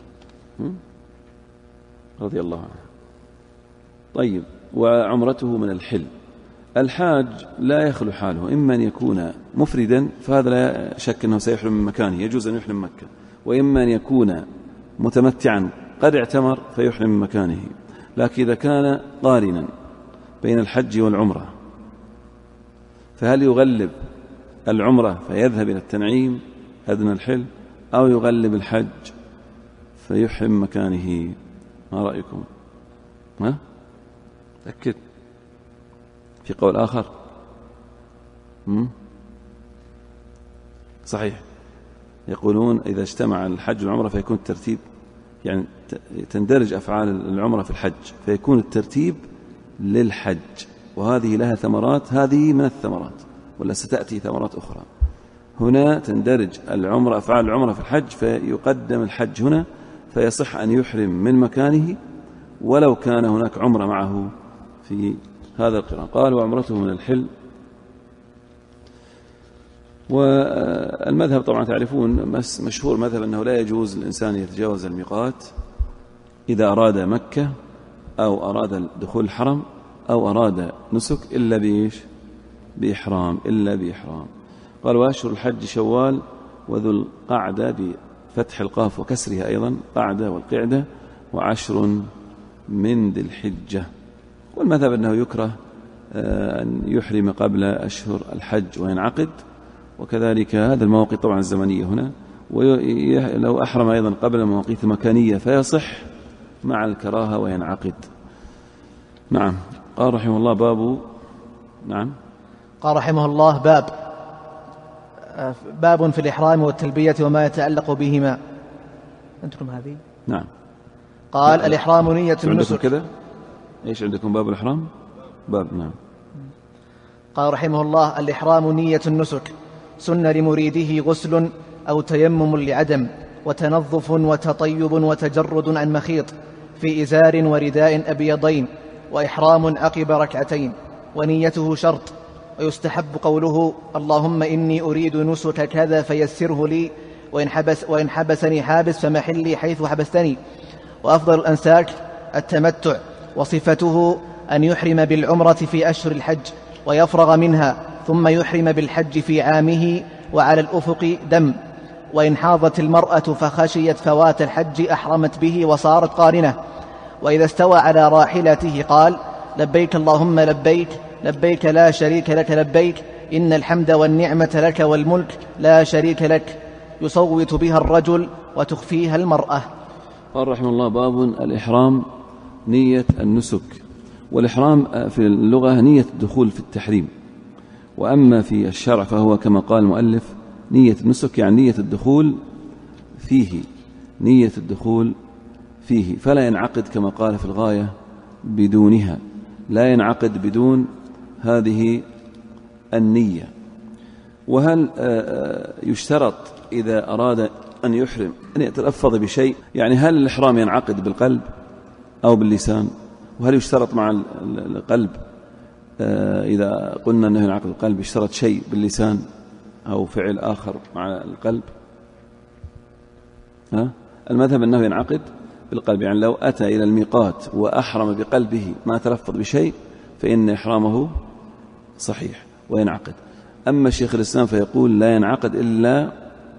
[SPEAKER 2] رضي الله عنها. طيب: وعمرته من الحل. الحاج لا يخلو حاله، إما أن يكون مفردا فهذا لا شك أنه سيحرم من مكانه، يجوز أن يحرم مكة، وإما أن يكون متمتعا قد اعتمر فيحرم من مكانه. لكن إذا كان قارنا بين الحج والعمرة فهل يغلب العمرة فيذهب إلى التنعيم أدنى الحل، أو يغلب الحج فيحرم مكانه. ما رأيكم؟ تأكد في قول آخر. صحيح، يقولون إذا اجتمع الحج والعمرة فيكون الترتيب، يعني تندرج أفعال العمرة في الحج فيكون الترتيب للحج، وهذه لها ثمرات، هذه من الثمرات، ولا ستأتي ثمرات أخرى. هنا تندرج العمرة، أفعال العمرة في الحج، فيقدم الحج هنا، فيصح أن يحرم من مكانه ولو كان هناك عمرة معه في هذا القران. قال وعمرته من الحل. والمذهب طبعا تعرفون مشهور مذهب أنه لا يجوز الإنسان يتجاوز الميقات إذا أراد مكة أو أراد دخول الحرم أو أراد نسك إلا بإحرام، إلا بإحرام. قال وأشهر الحج شوال وذو القعدة بفتح القاف وكسرها أيضا، قعدة والقعدة، وعشر من ذي الحجة. والمذهب أنه يكره أن يحرم قبل أشهر الحج وينعقد، وكذلك هذا المواقيت طبعا الزمنية هنا، ولو أحرم أيضا قبل المواقيت المكانية فيصح مع الكراهة وينعقد. نعم. قال رحمه الله باب. نعم.
[SPEAKER 1] قال رحمه الله باب في الإحرام والتلبية وما يتعلق بهما. أنتم هذه؟
[SPEAKER 2] نعم.
[SPEAKER 1] قال الإحرام نية النسك.
[SPEAKER 2] كذا إيش عندكم؟ باب الإحرام باب. نعم.
[SPEAKER 1] قال رحمه الله الإحرام نية النسك، سن لمريده غسل أو تيمم لعدم، وتنظف وتطيب وتجرد عن مخيط في إزار ورداء أبيضين، وإحرام عقب ركعتين، ونيته شرط. ويستحب قوله اللهم إني أريد نسك كذا فيسره لي، وإن حبسني حابس فمحلي حيث حبستني. وأفضل الأنساك التمتع، وصفته أن يحرم بالعمرة في أشهر الحج ويفرغ منها، ثم يحرم بالحج في عامه وعلى الأفق دم. وإن حاضت المرأة فخشيت فوات الحج أحرمت به وصارت قارنة. وإذا استوى على راحلته قال لبيك اللهم لبيك، لبيك لا شريك لك لبيك، إن الحمد والنعمة لك والملك لا شريك لك، يصوت بها الرجل وتخفيها المرأة.
[SPEAKER 2] قال رحمه الله باب الإحرام نية النسك. والإحرام في اللغة نية الدخول في التحريم، وأما في الشرع فهو كما قال المؤلف نية النسك، يعني نية الدخول فيه، نية الدخول فيه، فلا ينعقد كما قال في الغاية بدونها، لا ينعقد بدون هذه النية. وهل يشترط إذا أراد أن يحرم أن يتلفظ بشيء؟ يعني هل الإحرام ينعقد بالقلب أو باللسان؟ وهل يشترط مع القلب إذا قلنا أنه ينعقد القلب يشترط شيء باللسان أو فعل آخر مع القلب؟ المذهب أنه ينعقد بالقلب، يعني لو أتى إلى الميقات وأحرم بقلبه ما تلفظ بشيء فإن إحرامه صحيح وينعقد. أما الشيخ الإسلام فيقول لا ينعقد إلا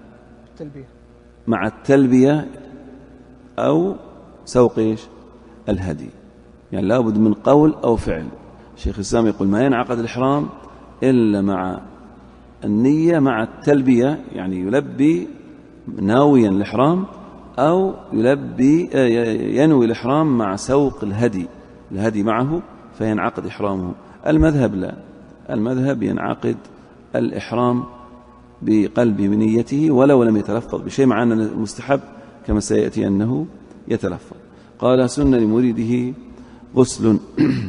[SPEAKER 2] مع التلبية أو سوق الهدي، يعني لابد من قول أو فعل. الشيخ الإسلام يقول ما ينعقد الإحرام إلا مع النية مع التلبية، يعني يلبي ناويا الإحرام، أو يلبي ينوي الإحرام مع سوق الهدي معه فينعقد إحرامه. المذهب لا، المذهب ينعقد الإحرام بقلبه بنيته ولو لم يتلفظ بشيء، مع أن المستحب كما سيأتي أنه يتلفظ. قال سن لمريده غسل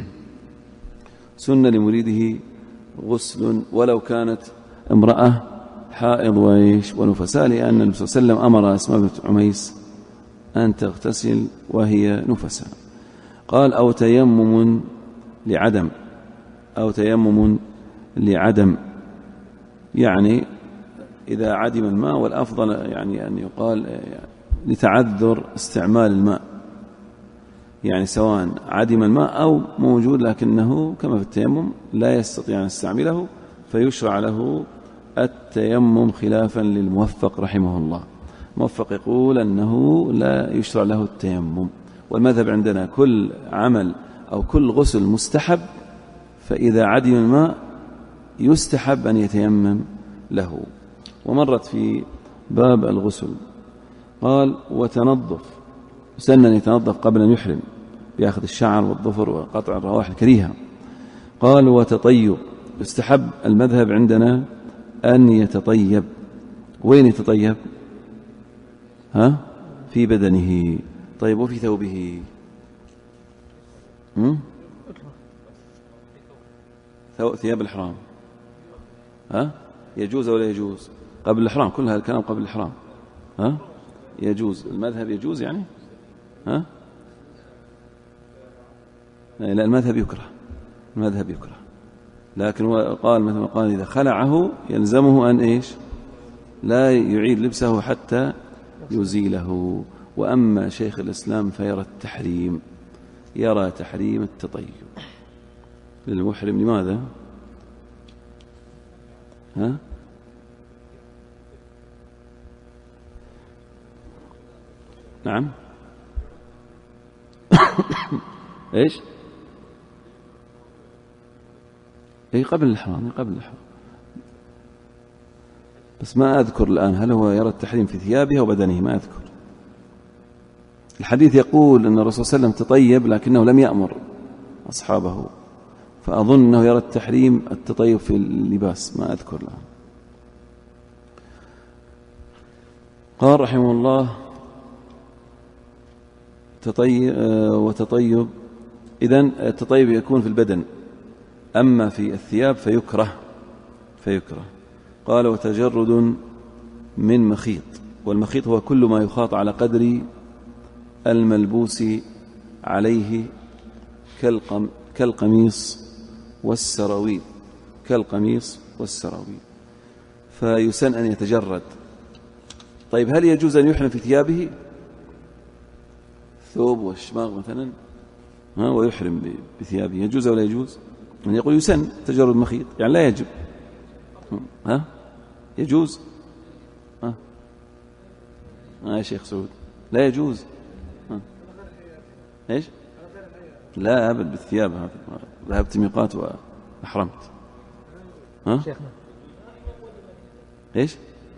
[SPEAKER 2] سن لمريده غسل ولو كانت امرأة حائض ونفساء، لأن النبي صلى الله عليه وسلم أمر أسماء بنت عميس أن تغتسل وهي نفساء. قال أو تيمم لعدم، أو تيمم لعدم، يعني إذا عدم الماء، والأفضل يعني أن يقال لتعذر استعمال الماء، يعني سواء عدم الماء أو موجود لكنه كما في التيمم لا يستطيع أن يستعمله، فيشرع له التيمم خلافا للموفق رحمه الله. موفق يقول أنه لا يشرع له التيمم، والمذهب عندنا كل عمل أو كل غسل مستحب، فإذا عدم الماء يستحب أن يتيمم له. ومرت في باب الغسل. قال وتنظف يسن أن يتنظف قبل أن يحرم بأخذ الشعر والظفر وقطع الروائح الكريهة. قال وتطيب، يستحب المذهب عندنا أن يتطيب. وين يتطيب؟ في بدنه. طيب وفي ثوبه؟ ثياب الإحرام يجوز ولا يجوز؟ قبل الإحرام، كل هذا الكلام قبل الإحرام. يجوز، المذهب يجوز يعني. لا، المذهب يكره، المذهب يكره. لكن قال مثل ما قال إذا خلعه يلزمه أن إيش؟ لا يعيد لبسه حتى يزيله. وأما شيخ الإسلام فيرى التحريم، يرى تحريم التطيب للمحرم. لماذا؟ نعم. إيش؟ قبل الإحرام، قبل الإحرام. بس ما أذكر الآن هل هو يرى التحريم في ثيابه أو بدنه، ما أذكر. الحديث يقول أن الرسول صلى الله عليه وسلم تطيب لكنه لم يأمر أصحابه، فأظن أنه يرى التحريم التطيب في اللباس، ما أذكر الآن. قال رحمه الله وتطيب. إذن التطيب يكون في البدن، أما في الثياب فيكره. قال وتجرد من مخيط، والمخيط هو كل ما يخاط على قدر الملبوس عليه كالقميص والسراويل، فيسن أن يتجرد. طيب هل يجوز أن يحرم في ثيابه؟ ثوب والشماغ مثلا ويحرم بثيابه، يجوز ولا يجوز؟ من يقول يسن تجرد مخيط، يعني لا يجب. يجوز؟ يا شيخ سعود لا يجوز. ايش؟ لا أبد بالثياب. هذا ذهبت ميقات وأحرمت. ايش؟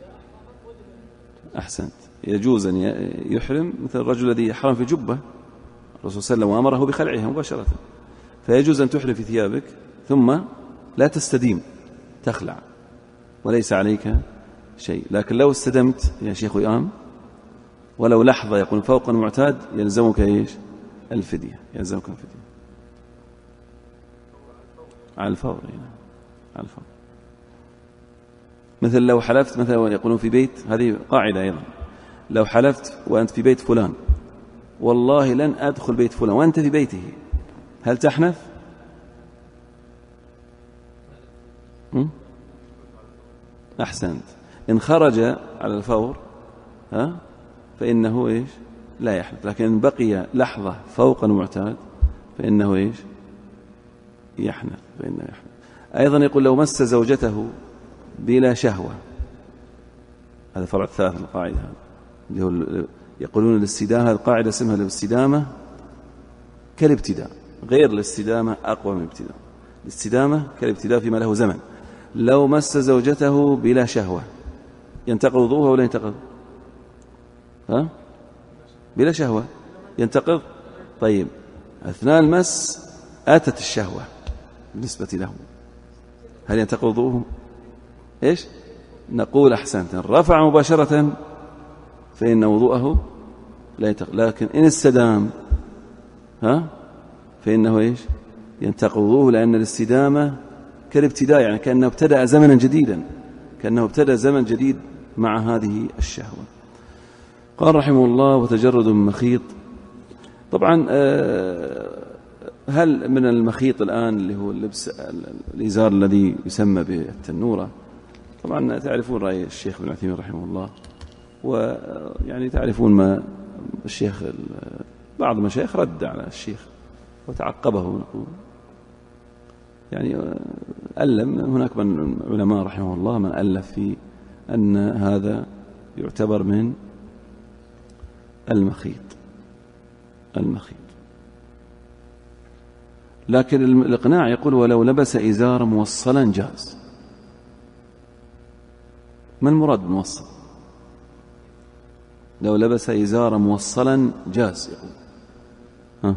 [SPEAKER 2] أحسنت. يجوز أن يحرم مثل الرجل الذي يحرم في جبة، الرسول صلى الله عليه وسلم وأمره بخلعها مباشرة، فيجوز أن تحرم في ثيابك ثم لا تستديم، تخلع وليس عليك شيء. لكن لو استدمت يا شيخ وئام ولو لحظة يكون فوق المعتاد يلزمك إيش؟ الفدية، يلزمك الفدية على الفور. على الفور. مثل لو حلفت مثلا يقولون في بيت، هذه قاعدة أيضا، لو حلفت وأنت في بيت فلان والله لن أدخل بيت فلان وأنت في بيته، هل تحنث؟ أحسنت. إن خرج على الفور فإنه إيش؟ لا يحنث. لكن إن بقي لحظة فوق المعتاد فإنه إيش؟ يحنث. أيضا يقول لو مس زوجته بلا شهوة، هذا فرع الثالث القاعدة، اللي هو يقولون الاستدامة، هذه القاعدة اسمها الاستدامة كالابتداء، غير الاستدامة أقوى من الابتداء. الاستدامة كالابتداء فيما له زمن. لو مس زوجته بلا شهوة ينتقض وضوءها ولا ينتقض؟ بلا شهوة ينتقض. طيب أثناء المس أتت الشهوة بالنسبة له، هل ينتقض وضوءه؟ إيش؟ نقول أحسنت، رفع مباشرة فإن وضوءه لا ينتقض. لكن إن استدام فإنه إيش؟ ينتقض وضوءه، لأن الاستدامة كالابتداء، يعني كأنه ابتدأ زمنا جديدا، كأنه ابتدأ زمن جديد مع هذه الشهوة. قال رحمه الله وتجرد من مخيط. طبعا هل من المخيط الآن اللي هو اللبس الإزار الذي يسمى بالتنورة؟ طبعا تعرفون رأي الشيخ ابن عثيمين رحمه الله، ويعني تعرفون ما الشيخ بعض المشايخ رد على الشيخ وتعقبه نقول، يعني ألم. هناك من علماء رحمه الله من ألف في أن هذا يعتبر من المخيط. لكن الإقناع يقول ولو لبس إزارا موصلا جاز. ما المراد بالموصل؟ لو لبس إزارا موصلا جاز يقول. ها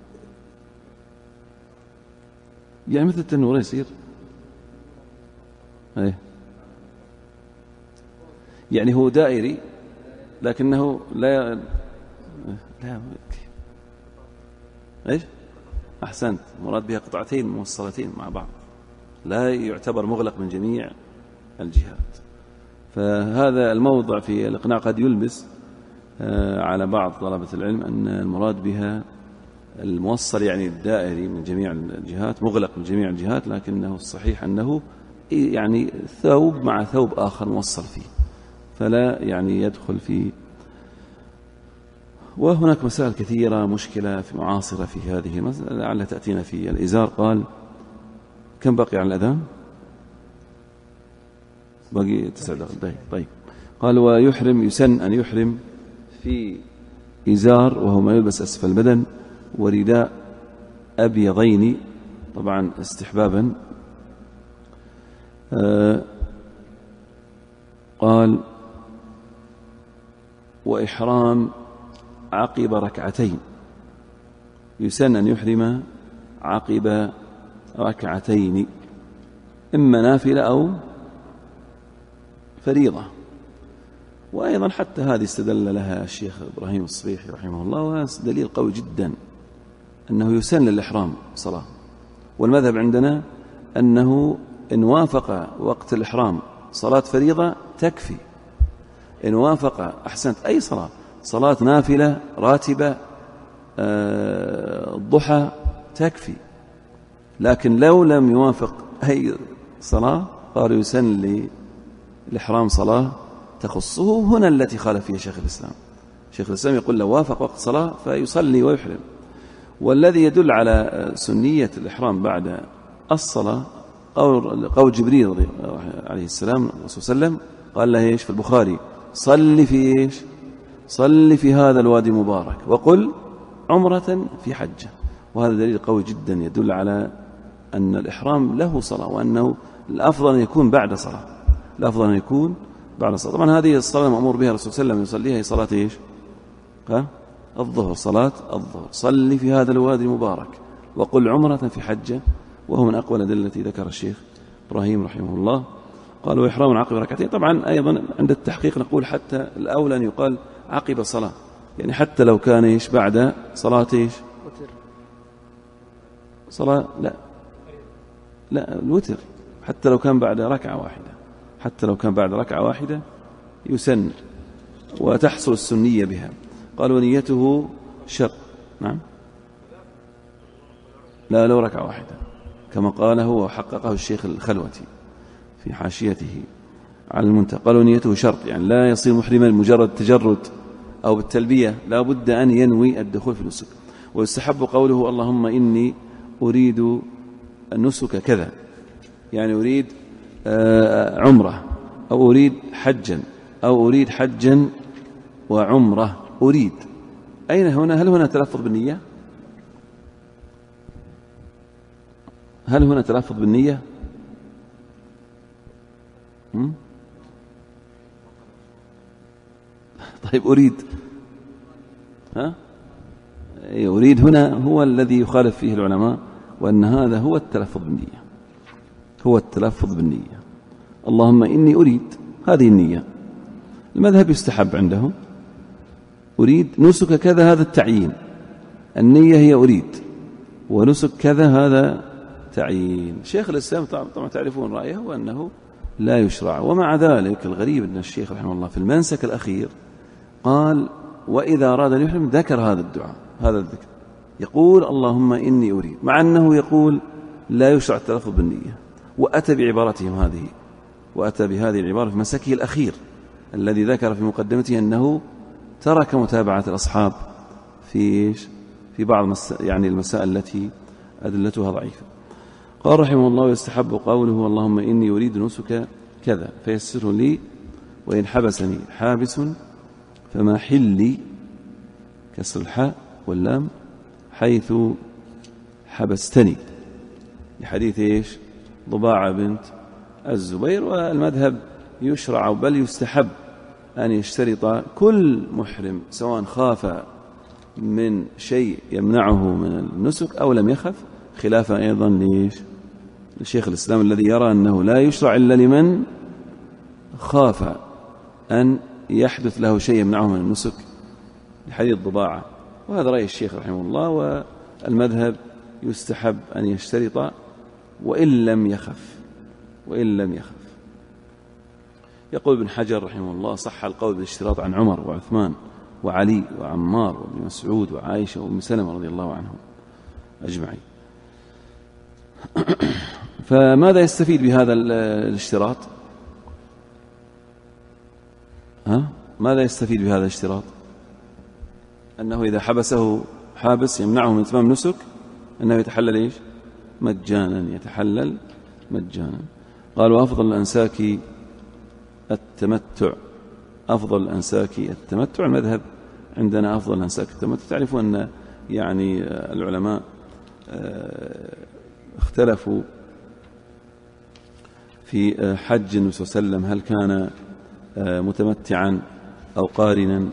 [SPEAKER 2] يعني مثل التنور يصير ايه، يعني هو دائري لكنه لا ايش احسنت، مراد بها قطعتين موصلتين مع بعض، لا يعتبر مغلق من جميع الجهات. فهذا الموضع في الإقناع قد يلبس على بعض طلبة العلم أن المراد بها الموصل يعني الدائري من جميع الجهات، مغلق من جميع الجهات، لكنه الصحيح أنه يعني ثوب مع ثوب آخر موصل فيه، فلا يعني يدخل في. وهناك مسائل كثيرة مشكلة في معاصرة في هذه المسألة لعلها تأتينا في الإزار. قال كم بقي على الأذان؟ باقي 9 دقائق. طيب قال ويحرم، يسن أن يحرم في إزار وهو ما يلبس أسفل البدن، ورداء أبيضين طبعا استحبابا. قال وإحرام عقب ركعتين، يسن أن يحرم عقب ركعتين إما نافلة أو فريضة. وأيضا حتى هذه استدل لها الشيخ إبراهيم الصبيحي رحمه الله، وهذا دليل قوي جدا أنه يسن للإحرام صلاة. والمذهب عندنا أنه إن وافق وقت الإحرام صلاة فريضة تكفي، إن وافق أحسنت أي صلاة، صلاة نافلة راتبة الضحى تكفي. لكن لو لم يوافق أي صلاة قال يسن للإحرام صلاة تخصه، هنا التي خالف فيها شيخ الإسلام. شيخ الإسلام يقول لو وافق وقت صلاة فيصلي ويحرم. والذي يدل على سنية الإحرام بعد الصلاة قول جبريل عليه السلام الرسول صلى الله عليه وسلم قال له إيش في البخاري؟ صل في إيش؟ صل في هذا الوادي المبارك وقل عمرة في حجة. وهذا دليل قوي جدا يدل على أن الإحرام له صلاة، وأنه الأفضل أن يكون بعد صلاة، الأفضل أن يكون بعد صلاة. طبعا هذه الصلاة مأمور بها الرسول صلى الله عليه وسلم يصليها هي صلاة إيش؟ الظهر، صلاة الظهر. صل في هذا الوادي المبارك وقل عمرة في حجة، وهو من أقوى الأدلة التي ذكر الشيخ إبراهيم رحمه الله. قال وإحرام عقب ركعتين. طبعا أيضا عند التحقيق نقول حتى الأولى أن يقال عقب صلاة، يعني حتى لو كان إيش بعد صلاة إيش صلاة لا الوتر، حتى لو كان بعد ركعة واحدة، حتى لو كان بعد ركعة واحدة يسن وتحصل السنية بها. قال ونيته شرط. نعم لا لو ركعة واحدة كما قاله وحققه الشيخ الخلوتي في حاشيته على المنتهى. قال ونيته شرط، يعني لا يصير محرما مجرد تجرد أو بالتلبية، لا بد أن ينوي الدخول في النسك. ويستحب قوله اللهم إني أريد النسك كذا، يعني أريد عمرة أو أريد حجا أو أريد حجا وعمرة. أريد أين هنا؟ هل هنا تلفظ بالنية؟ هل هنا تلفظ بالنية؟ طيب أريد أريد هنا هو الذي يخالف فيه العلماء، وأن هذا هو التلفظ بالنية، هو التلفظ بالنية. اللهم إني أريد، هذه النية. المذهب يستحب عندهم أريد نسك كذا، هذا التعيين. النية هي أريد، ونسك كذا هذا تعيين. شيخ الإسلام طبعا تعرفون رأيه وأنه لا يشرع. ومع ذلك الغريب أن الشيخ رحمه الله في المنسك الأخير قال وإذا أراد أن يحرم ذكر هذا الدعاء، هذا الذكر، يقول اللهم إني أريد، مع أنه يقول لا يشرع التلفظ بالنية. وأتى بعبارتهم هذه، وأتى بهذه العبارة في مسكه الأخير الذي ذكر في مقدمته أنه ترك متابعة الأصحاب في بعض يعني المسائل التي أدلتها ضعيفة. قال رحمه الله يستحب قوله اللهم إني أريد نسك كذا فيسره لي، وإن حبسني حابس فما حلي، كسر الحاء واللام، حيث حبستني، لحديث إيش؟ ضباعة بنت الزبير. والمذهب يشرع بل يستحب أن يشترط كل محرم سواء خاف من شيء يمنعه من النسك أو لم يخف، خلافا أيضا لشيخ الإسلام الذي يرى أنه لا يشرع إلا لمن خاف أن يحدث له شيء يمنعه من النسك لحديث الضباعة. وهذا رأي الشيخ رحمه الله، والمذهب يستحب أن يشترط وإن لم يخف. يقول ابن حجر رحمه الله: صح القول بالاشتراط عن عمر وعثمان وعلي وعمار وابن مسعود وعائشة وأم سلمة رضي الله عنهم أجمعين. فماذا يستفيد بهذا الاشتراط؟ ماذا يستفيد بهذا الاشتراط؟ أنه إذا حبسه حابس يمنعه من إتمام النسك أنه يتحلل إيش؟ مجانا، يتحلل مجانا. قال: وأفضل الأنساك التمتع. أفضل الأنساك التمتع. المذهب عندنا أفضل الأنساك التمتع. تعرفون أن يعني العلماء اختلفوا في حج النبي صلى الله عليه وسلم، هل كان متمتعا أو قارنا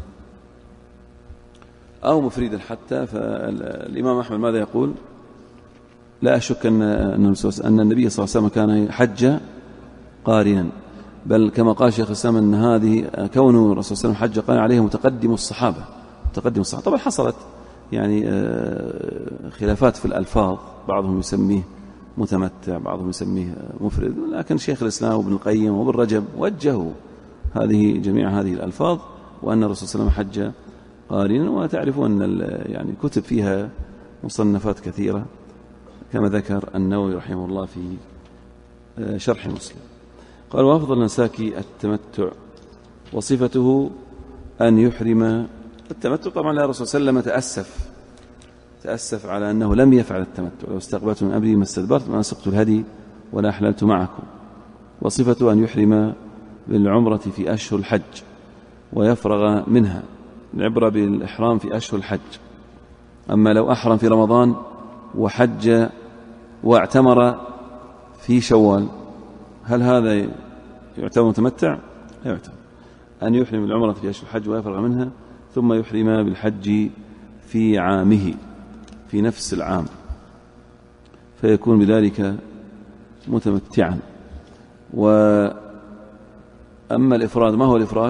[SPEAKER 2] أو مفردا حتى. فالإمام أحمد ماذا يقول؟ لا أشك أن النبي صلى الله عليه وسلم كان حج قارنا، بل كما قال شيخ الإسلام أن هذه كونه الرسول صلى الله عليه وسلم حج قارنا عليه متقدم الصحابة. طبعا حصلت يعني خلافات في الألفاظ، بعضهم يسميه متمتع، بعضهم يسميه مفرد، لكن شيخ الإسلام وابن القيم وابن رجب وجهوا جميع هذه الألفاظ، وأن الرسول صلى الله عليه وسلم حج قارنا. وتعرفون أن يعني كتب فيها مصنفات كثيرة كما ذكر النووي رحمه الله في شرح مسلم. قال: وأفضل الأنساك التمتع، وصفته أن يحرم. التمتع طبعا لا، الرسول صلى الله عليه وسلم تأسف على أنه لم يفعل التمتع: لو استقبلت من أمري ما استدبرت ما سقت الهدي ولا أحللت معكم. وصفته أن يحرم بالعمرة في أشهر الحج ويفرغ منها. العبرة بالإحرام في أشهر الحج. أما لو أحرم في رمضان وحج واعتمر في شوال، هل هذا يعتبر متمتع؟ لا يعتبر. أن يحرم العمرة في أشهر الحج ويفرغ منها، ثم يحرم بالحج في عامه، في نفس العام، فيكون بذلك متمتعا. وأما الإفراد، ما هو الإفراد؟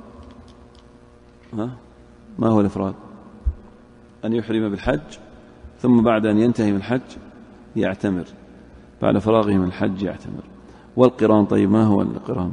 [SPEAKER 2] ما هو الإفراد؟ أن يحرم بالحج ثم بعد أن ينتهي من الحج يعتمر، بعد فراغه من الحج يعتمر. والقران، طيب ما هو القران؟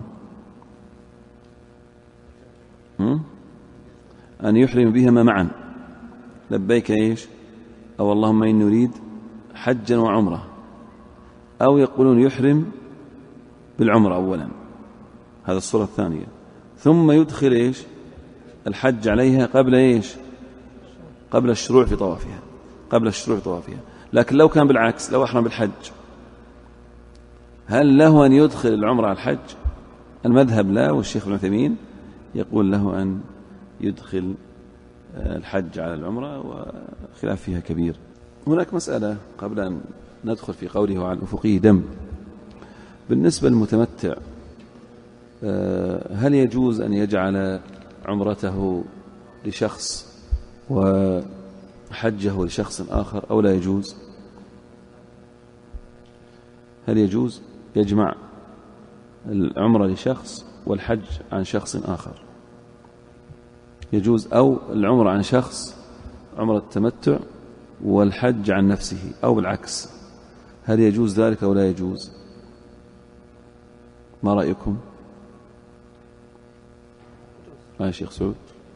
[SPEAKER 2] أن يحرم بهما معا، لبيك إيش؟ أو اللهم إني نريد حجا وعمرة، أو يقولون يحرم بالعمرة أولا، هذا الصورة الثانية، ثم يدخل إيش؟ الحج عليها قبل إيش؟ قبل الشروع في طوافها. لكن لو كان بالعكس، لو أحرم بالحج، هل له أن يدخل العمرة على الحج؟ المذهب لا، والشيخ ابن عثيمين يقول له أن يدخل الحج على العمرة، وخلاف فيها كبير. هناك مسألة قبل أن ندخل في قوله وعلى الأفقي دم. بالنسبة للمتمتع، هل يجوز أن يجعل عمرته لشخص وحجه لشخص آخر أو لا يجوز؟ هل يجوز يجمع العمرة لشخص والحج عن شخص آخر؟ يجوز، أو العمرة عن شخص، عمرة التمتع، والحج عن نفسه، أو بالعكس، هل يجوز ذلك أو لا يجوز؟ ما رأيكم؟ يا شيخ سعود؟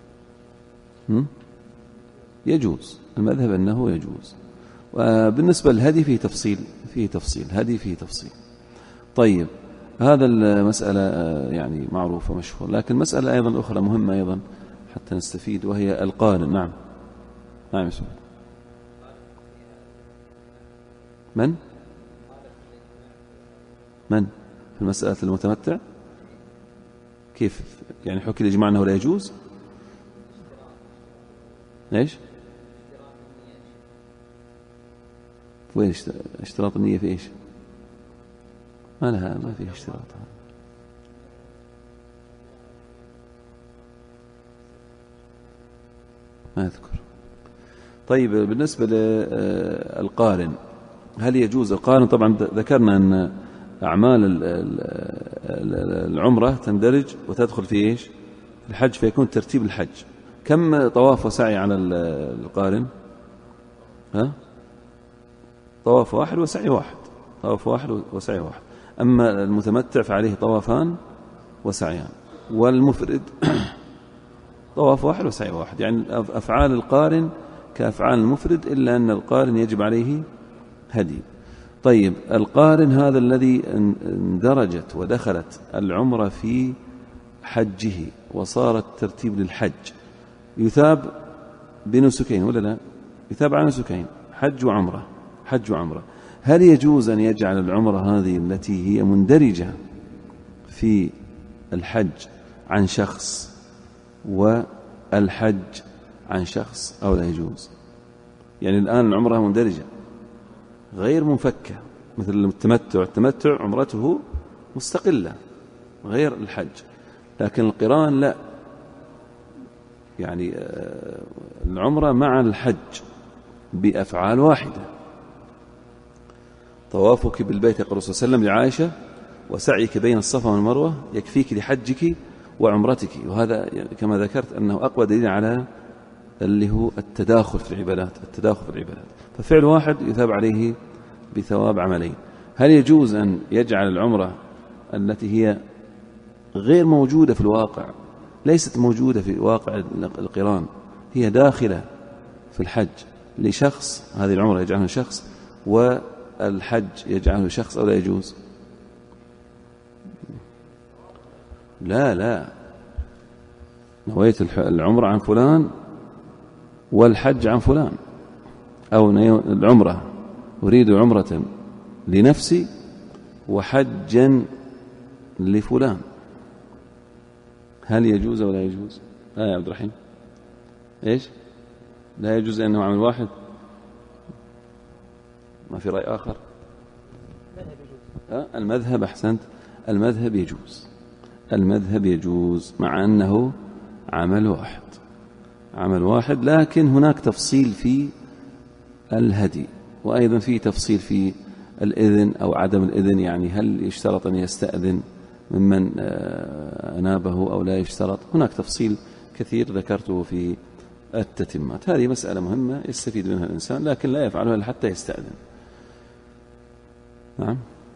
[SPEAKER 2] يجوز، المذهب أنه يجوز. وبالنسبة للهدي فيه تفصيل. طيب، هذا المسألة يعني معروفة ومشهورة، لكن مسألة أيضا أخرى مهمة أيضا حتى نستفيد، وهي القارن. نعم يا سعود. من في مسألة المتمتع؟ كيف يعني حكي الإجماع أنه لا يجوز؟ ليش؟ وين اشتراط النية في إيش؟ ما فيه اشتراط. ما أذكر. طيب بالنسبة للقارن، هل يجوز القارن؟ طبعا ذكرنا أن أعمال العمرة تندرج وتدخل في إيش؟ الحج، فيكون ترتيب الحج. كم طواف وسعي على القارن؟ طواف واحد وسعي واحد، طواف واحد وسعي واحد. أما المتمتع فعليه طوافان وسعيان، والمفرد طواف واحد وسعي واحد. يعني أفعال القارن كأفعال المفرد، إلا أن القارن يجب عليه هدي. طيب القارن هذا الذي اندرجت ودخلت العمرة في حجه وصارت ترتيب للحج، يثاب بنسكين ولا لا؟ يثاب على نسكين، حج وعمرة، حج وعمرة. هل يجوز أن يجعل العمرة هذه التي هي مندرجة في الحج عن شخص والحج عن شخص أو لا يجوز؟ يعني الآن العمرة مندرجة غير منفكة، مثل التمتع. التمتع عمرته مستقلة غير الحج، لكن القران لا، يعني العمرة مع الحج بأفعال واحدة. طوافك بالبيت يقول الرسول صلى الله عليه وسلم لعائشة: وسعيك بين الصفا والمروة يكفيك لحجك وعمرتك. وهذا كما ذكرت أنه أقوى دليل على اللي هو التداخل في العبادات، التداخل في العبادات. ففعل واحد يثاب عليه بثواب عملين. هل يجوز أن يجعل العمرة التي هي غير موجودة في الواقع، ليست موجودة في واقع القران، هي داخلة في الحج لشخص، هذه العمرة يجعلها شخص والحج يجعله شخص، أو لا يجوز؟ لا، نويت العمرة عن فلان والحج عن فلان، أو العمرة أريد عمرة لنفسي وحجا لفلان، هل يجوز ولا يجوز؟ يا عبد الرحيم، إيش؟ لا يجوز لأنه عمل واحد؟ ما في رأي آخر؟ المذهب، أحسنت، المذهب يجوز، المذهب يجوز مع أنه عمل واحد، عمل واحد، لكن هناك تفصيل في الهدي، وأيضا في تفصيل في الإذن أو عدم الإذن. يعني هل يشترط أن يستأذن ممن أنابه أو لا يشترط؟ هناك تفصيل كثير ذكرته في التتمات. هذه مسألة مهمة يستفيد منها الإنسان، لكن لا يفعلها حتى يستأذن. نعم،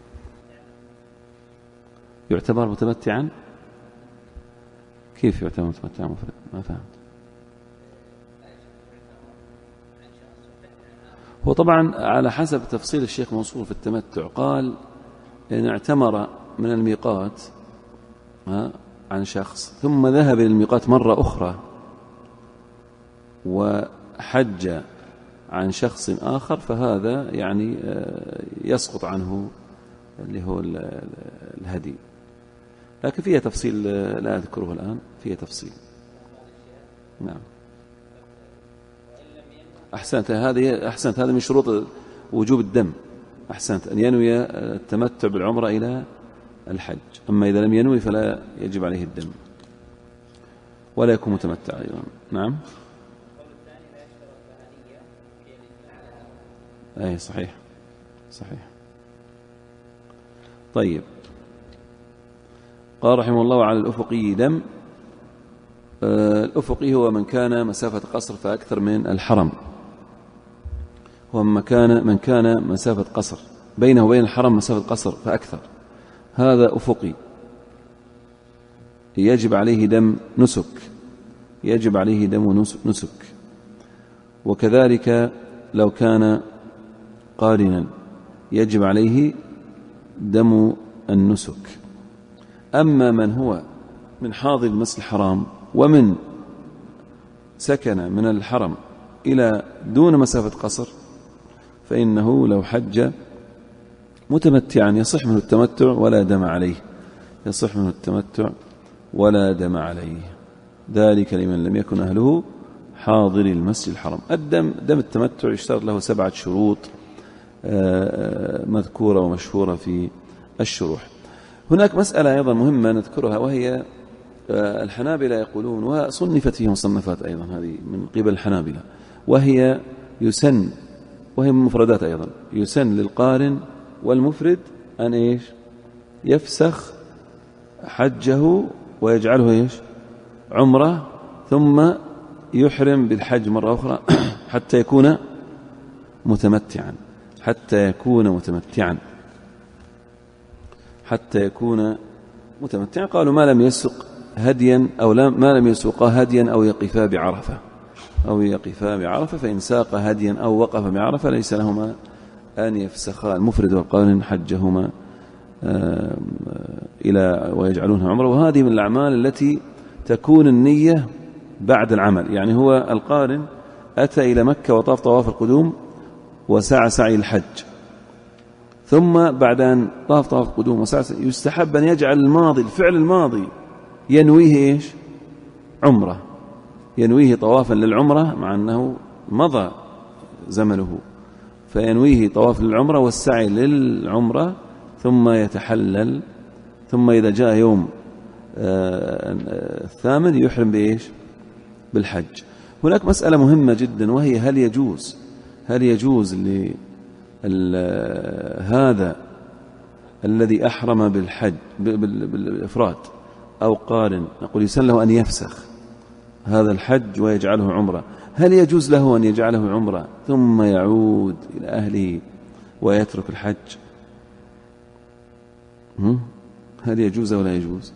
[SPEAKER 2] يعتبر متمتعا؟ كيف يعتبر متمتعا مفرد؟ ما فهمت. هو طبعا على حسب تفصيل الشيخ منصور في التمتع، قال إن اعتمر من الميقات عن شخص ثم ذهب إلى الميقات مرة أخرى وحج عن شخص آخر، فهذا يعني يسقط عنه اللي هو الهدي، لكن فيها تفصيل لا أذكره الآن، فيها تفصيل. نعم، أحسنت، هذا من شروط وجوب الدم. أحسنت، أن ينوي التمتع بالعمرة إلى الحج، أما إذا لم ينوي فلا يجب عليه الدم ولا يكون متمتع أيضا. نعم، أي صحيح. طيب، قال رحمه الله: على الأفقي دم. الأفقي هو من كان مسافة قصر فأكثر من الحرم، هو من كان مسافة قصر بينه وبين الحرم مسافة قصر فأكثر، هذا أفقي، يجب عليه دم نسك، يجب عليه دم نسك. وكذلك لو كان قارنا يجب عليه دم النسك. أما من هو من حاضر المسجد الحرام ومن سكن من الحرم إلى دون مسافة قصر، فإنه لو حج متمتعا يصح منه التمتع ولا دم عليه، يصح منه التمتع ولا دم عليه، ذلك لمن لم يكن أهله حاضر المسجد الحرام. دم التمتع يشترط له 7 شروط مذكورة ومشهورة في الشروح. هناك مسألة أيضا مهمة نذكرها، وهي الحنابلة يقولون، وصنفت فيها مصنفات أيضا هذه من قبل الحنابلة، وهي يسن، وهي من مفردات أيضا، يسن للقارن والمفرد أن إيش يفسخ حجه ويجعله إيش عمره، ثم يحرم بالحج مرة أخرى حتى يكون متمتعا، حتى يكون متمتعا، حتى يكون متمتعا. قالوا ما لم يسق هديا أو ما لم يسوقا هديا أو يقفا بعرفة، أو يقفا بعرفة، فإن ساق هديا أو وقف بعرفة ليس لهما أن يفسخا المفرد والقارن حجهما إلى ويجعلونها عمره. وهذه من الأعمال التي تكون النية بعد العمل، يعني هو القارن أتى إلى مكة وطاف طواف القدوم وسعى سعي الحج، ثم بعد أن طاف طواف القدوم وسعى يستحب أن يجعل الماضي، الفعل الماضي ينويه إيش عمره، ينويه طوافا للعمرة مع أنه مضى زمنه، فينويه طواف للعمرة والسعي للعمرة، ثم يتحلل، ثم إذا جاء يوم الثامن يحرم بإيش بالحج. هناك مسألة مهمة جدا، وهي هل يجوز هذا الذي أحرم بالحج بالإفراد أو قارن، نقول يسن له أن يفسخ هذا الحج ويجعله عمرة، هل يجوز له أن يجعله عمرة ثم يعود إلى أهله ويترك الحج؟ هل يجوز أو لا يجوز؟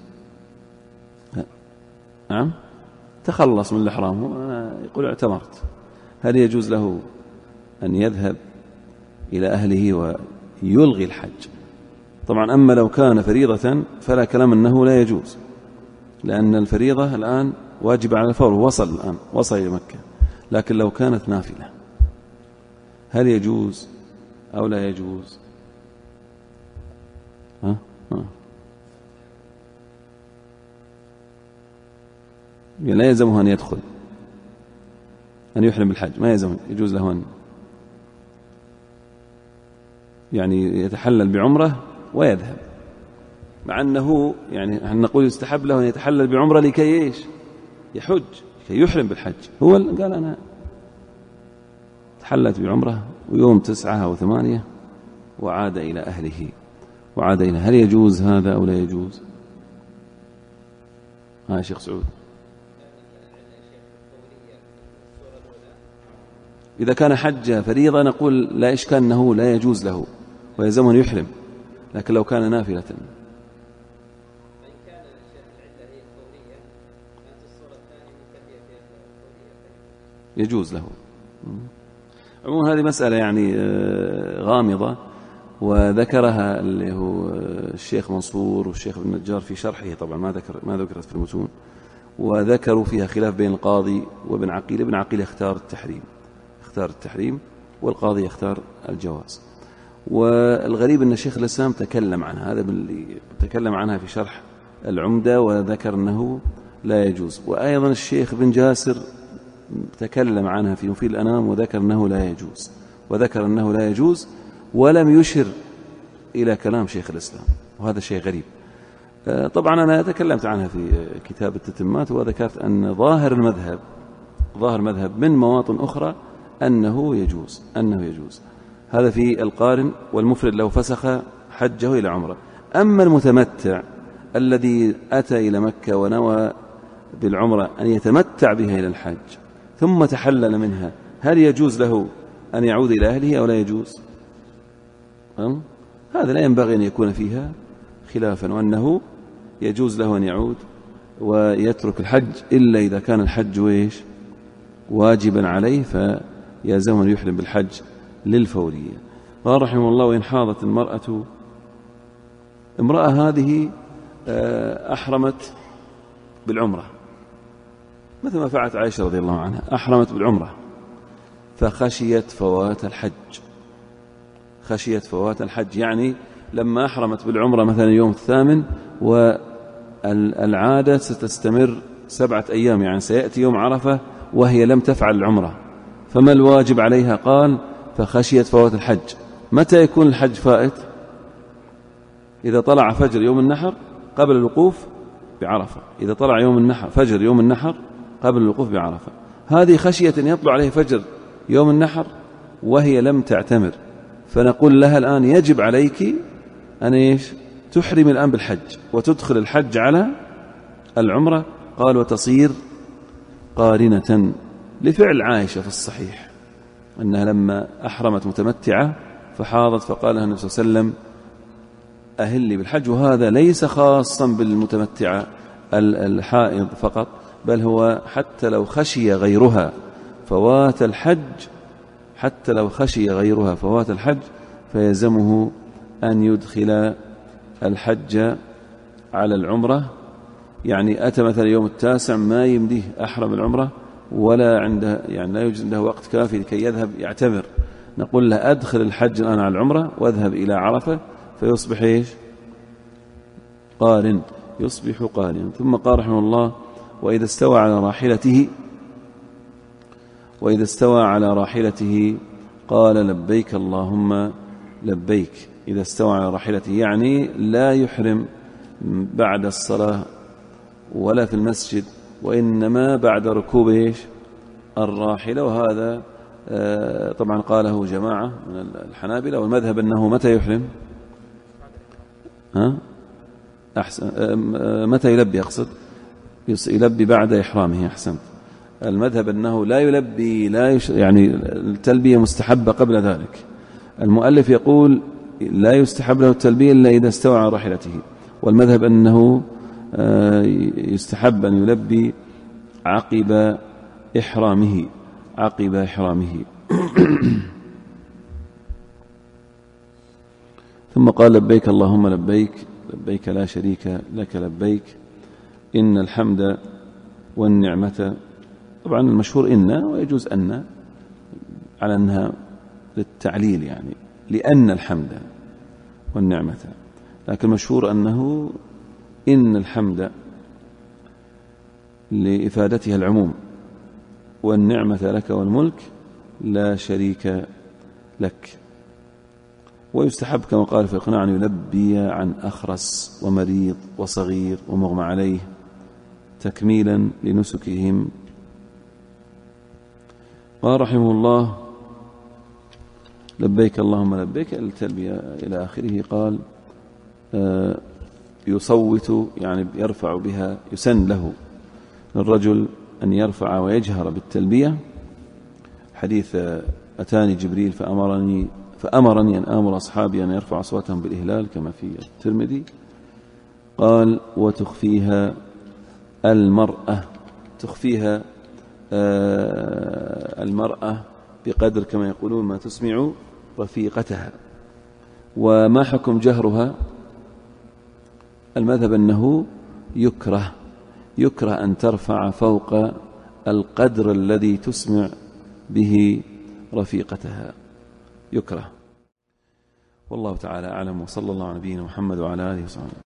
[SPEAKER 2] نعم، تخلص من الإحرام، يقول اعتمرت، هل يجوز له أن يذهب إلى أهله ويلغي الحج؟ طبعا أما لو كان فريضة فلا كلام أنه لا يجوز، لأن الفريضة الآن واجب على الفور، وصل إلى مكة. لكن لو كانت نافلة هل يجوز أو لا يجوز؟ لا يلزمه أن يدخل أن يحرم بالحج، ما يلزمه، يجوز له أن يعني يتحلل بعمرة ويذهب، مع أنه يعني نقول يستحب له أن يتحلل بعمرة لكي إيش يحج، لكي يحرم بالحج. هو قال أنا تحلت بعمرة ويوم 9 أو 8 وعاد إلى أهله وعاد إلى، هل يجوز هذا أو لا يجوز؟ يا شيخ سعود، إذا كان حج فريضة نقول لا إشكال أنه لا يجوز له ويلزمه أن يحرم، لكن لو كان نافلة يجوز له. عموما هذه مسألة يعني غامضة، وذكرها اللي هو الشيخ منصور والشيخ ابن النجار في شرحه، طبعا ما ذكرت في المتون، وذكروا فيها خلاف بين القاضي وابن عقيل. ابن عقيل اختار التحريم والقاضي يختار الجواز. والغريب أن الشيخ الإسلام تكلم عنها، هذا اللي تكلم عنها في شرح العمدة وذكر أنه لا يجوز. وأيضا الشيخ بن جاسر تكلم عنها في مفيد الأنام وذكر أنه لا يجوز، ولم يشر إلى كلام شيخ الإسلام، وهذا شيء غريب. طبعا أنا تكلمت عنها في كتاب التتمات، وذكرت أن ظاهر المذهب من مواطن أخرى أنه يجوز. هذا في القارن والمفرد لو فسخ حجه إلى عمره. أما المتمتع الذي أتى إلى مكة ونوى بالعمرة أن يتمتع بها إلى الحج ثم تحلل منها، هل يجوز له أن يعود إلى أهله أو لا يجوز؟ هذا لا ينبغي أن يكون فيها خلافا، وأنه يجوز له أن يعود ويترك الحج، إلا إذا كان الحج واجبا عليه فيلزمه أن يحرم بالحج للفورية. قال رحمه الله: وإن حاضت امرأة هذه أحرمت بالعمرة، مثل ما فعلت عائشة رضي الله عنها، أحرمت بالعمرة فخشيت فوات الحج، يعني لما أحرمت بالعمرة مثلا يوم 8 والعادة ستستمر 7 أيام، يعني سيأتي يوم عرفة وهي لم تفعل العمرة، فما الواجب عليها؟ قال: فخشيت فوات الحج. متى يكون الحج فائت؟ إذا طلع فجر يوم النحر قبل الوقوف بعرفة، إذا طلع يوم النحر فجر يوم النحر قبل الوقوف بعرفة، هذه خشية أن يطلع عليه فجر يوم النحر وهي لم تعتمر، فنقول لها الآن يجب عليك أن تحرم الآن بالحج وتدخل الحج على العمرة. قال وتصير قارنة، لفعل عائشة في الصحيح أنها لما أحرمت متمتعة فحاضت فقال لها النبي صلى الله عليه وسلم أهلي بالحج، وهذا ليس خاصا بالمتمتعة الحائض فقط، بل هو حتى لو خشي غيرها فوات الحج، حتى لو خشي غيرها فوات الحج فيلزمه أن يدخل الحج على العمرة. يعني أتى مثلا يوم التاسع ما يمديه أحرم العمرة ولا عنده، يعني لا يوجد عنده وقت كافي لكي يذهب يعتمر، نقول له أدخل الحج الآن على العمرة واذهب إلى عرفة فيصبح قارن، يصبح قارن. ثم قال رحمه الله وإذا استوى على راحلته قال لبيك اللهم لبيك. إذا استوى على راحلته يعني لا يحرم بعد الصلاة ولا في المسجد، وإنما بعد ركوب الراحلة، وهذا طبعا قاله جماعة من الحنابلة، والمذهب أنه متى يحرم أحسن متى يلبي، أقصد يلبي بعد إحرامه. أحسنت. المذهب أنه لا يلبي، يعني التلبية مستحبة قبل ذلك. المؤلف يقول لا يستحب له التلبية إلا إذا استوى على راحلته، والمذهب أنه يستحب أن يلبي عقب إحرامه. ثم قال لبيك اللهم لبيك، لبيك لا شريك لك لبيك، إن الحمد والنعمة. طبعا المشهور إن، ويجوز أن على أنها للتعليل، يعني لأن الحمد والنعمة، لكن المشهور أنه إن الحمد لإفادتها العموم، والنعمة لك والملك لا شريك لك. ويستحب كما قال في القناع أن يلبي عن أخرس ومريض وصغير ومغمى عليه تكميلا لنسكهم. قال رحمه الله لبيك اللهم لبيك التلبية إلى آخره. قال يصوت، يعني يرفع بها، يسن له للرجل أن يرفع ويجهر بالتلبية. حديث أتاني جبريل فأمرني أن آمر أصحابي أن يرفع أصواتهم بالإهلال كما في الترمذي. قال وتخفيها المرأة، تخفيها المرأة بقدر كما يقولون ما تسمع رفيقتها. وما حكم جهرها؟ المذهب أنه يكره أن ترفع فوق القدر الذي تسمع به رفيقتها، يكره. والله تعالى أعلم، وصلى الله على نبينا محمد وعلى آله وصحبه.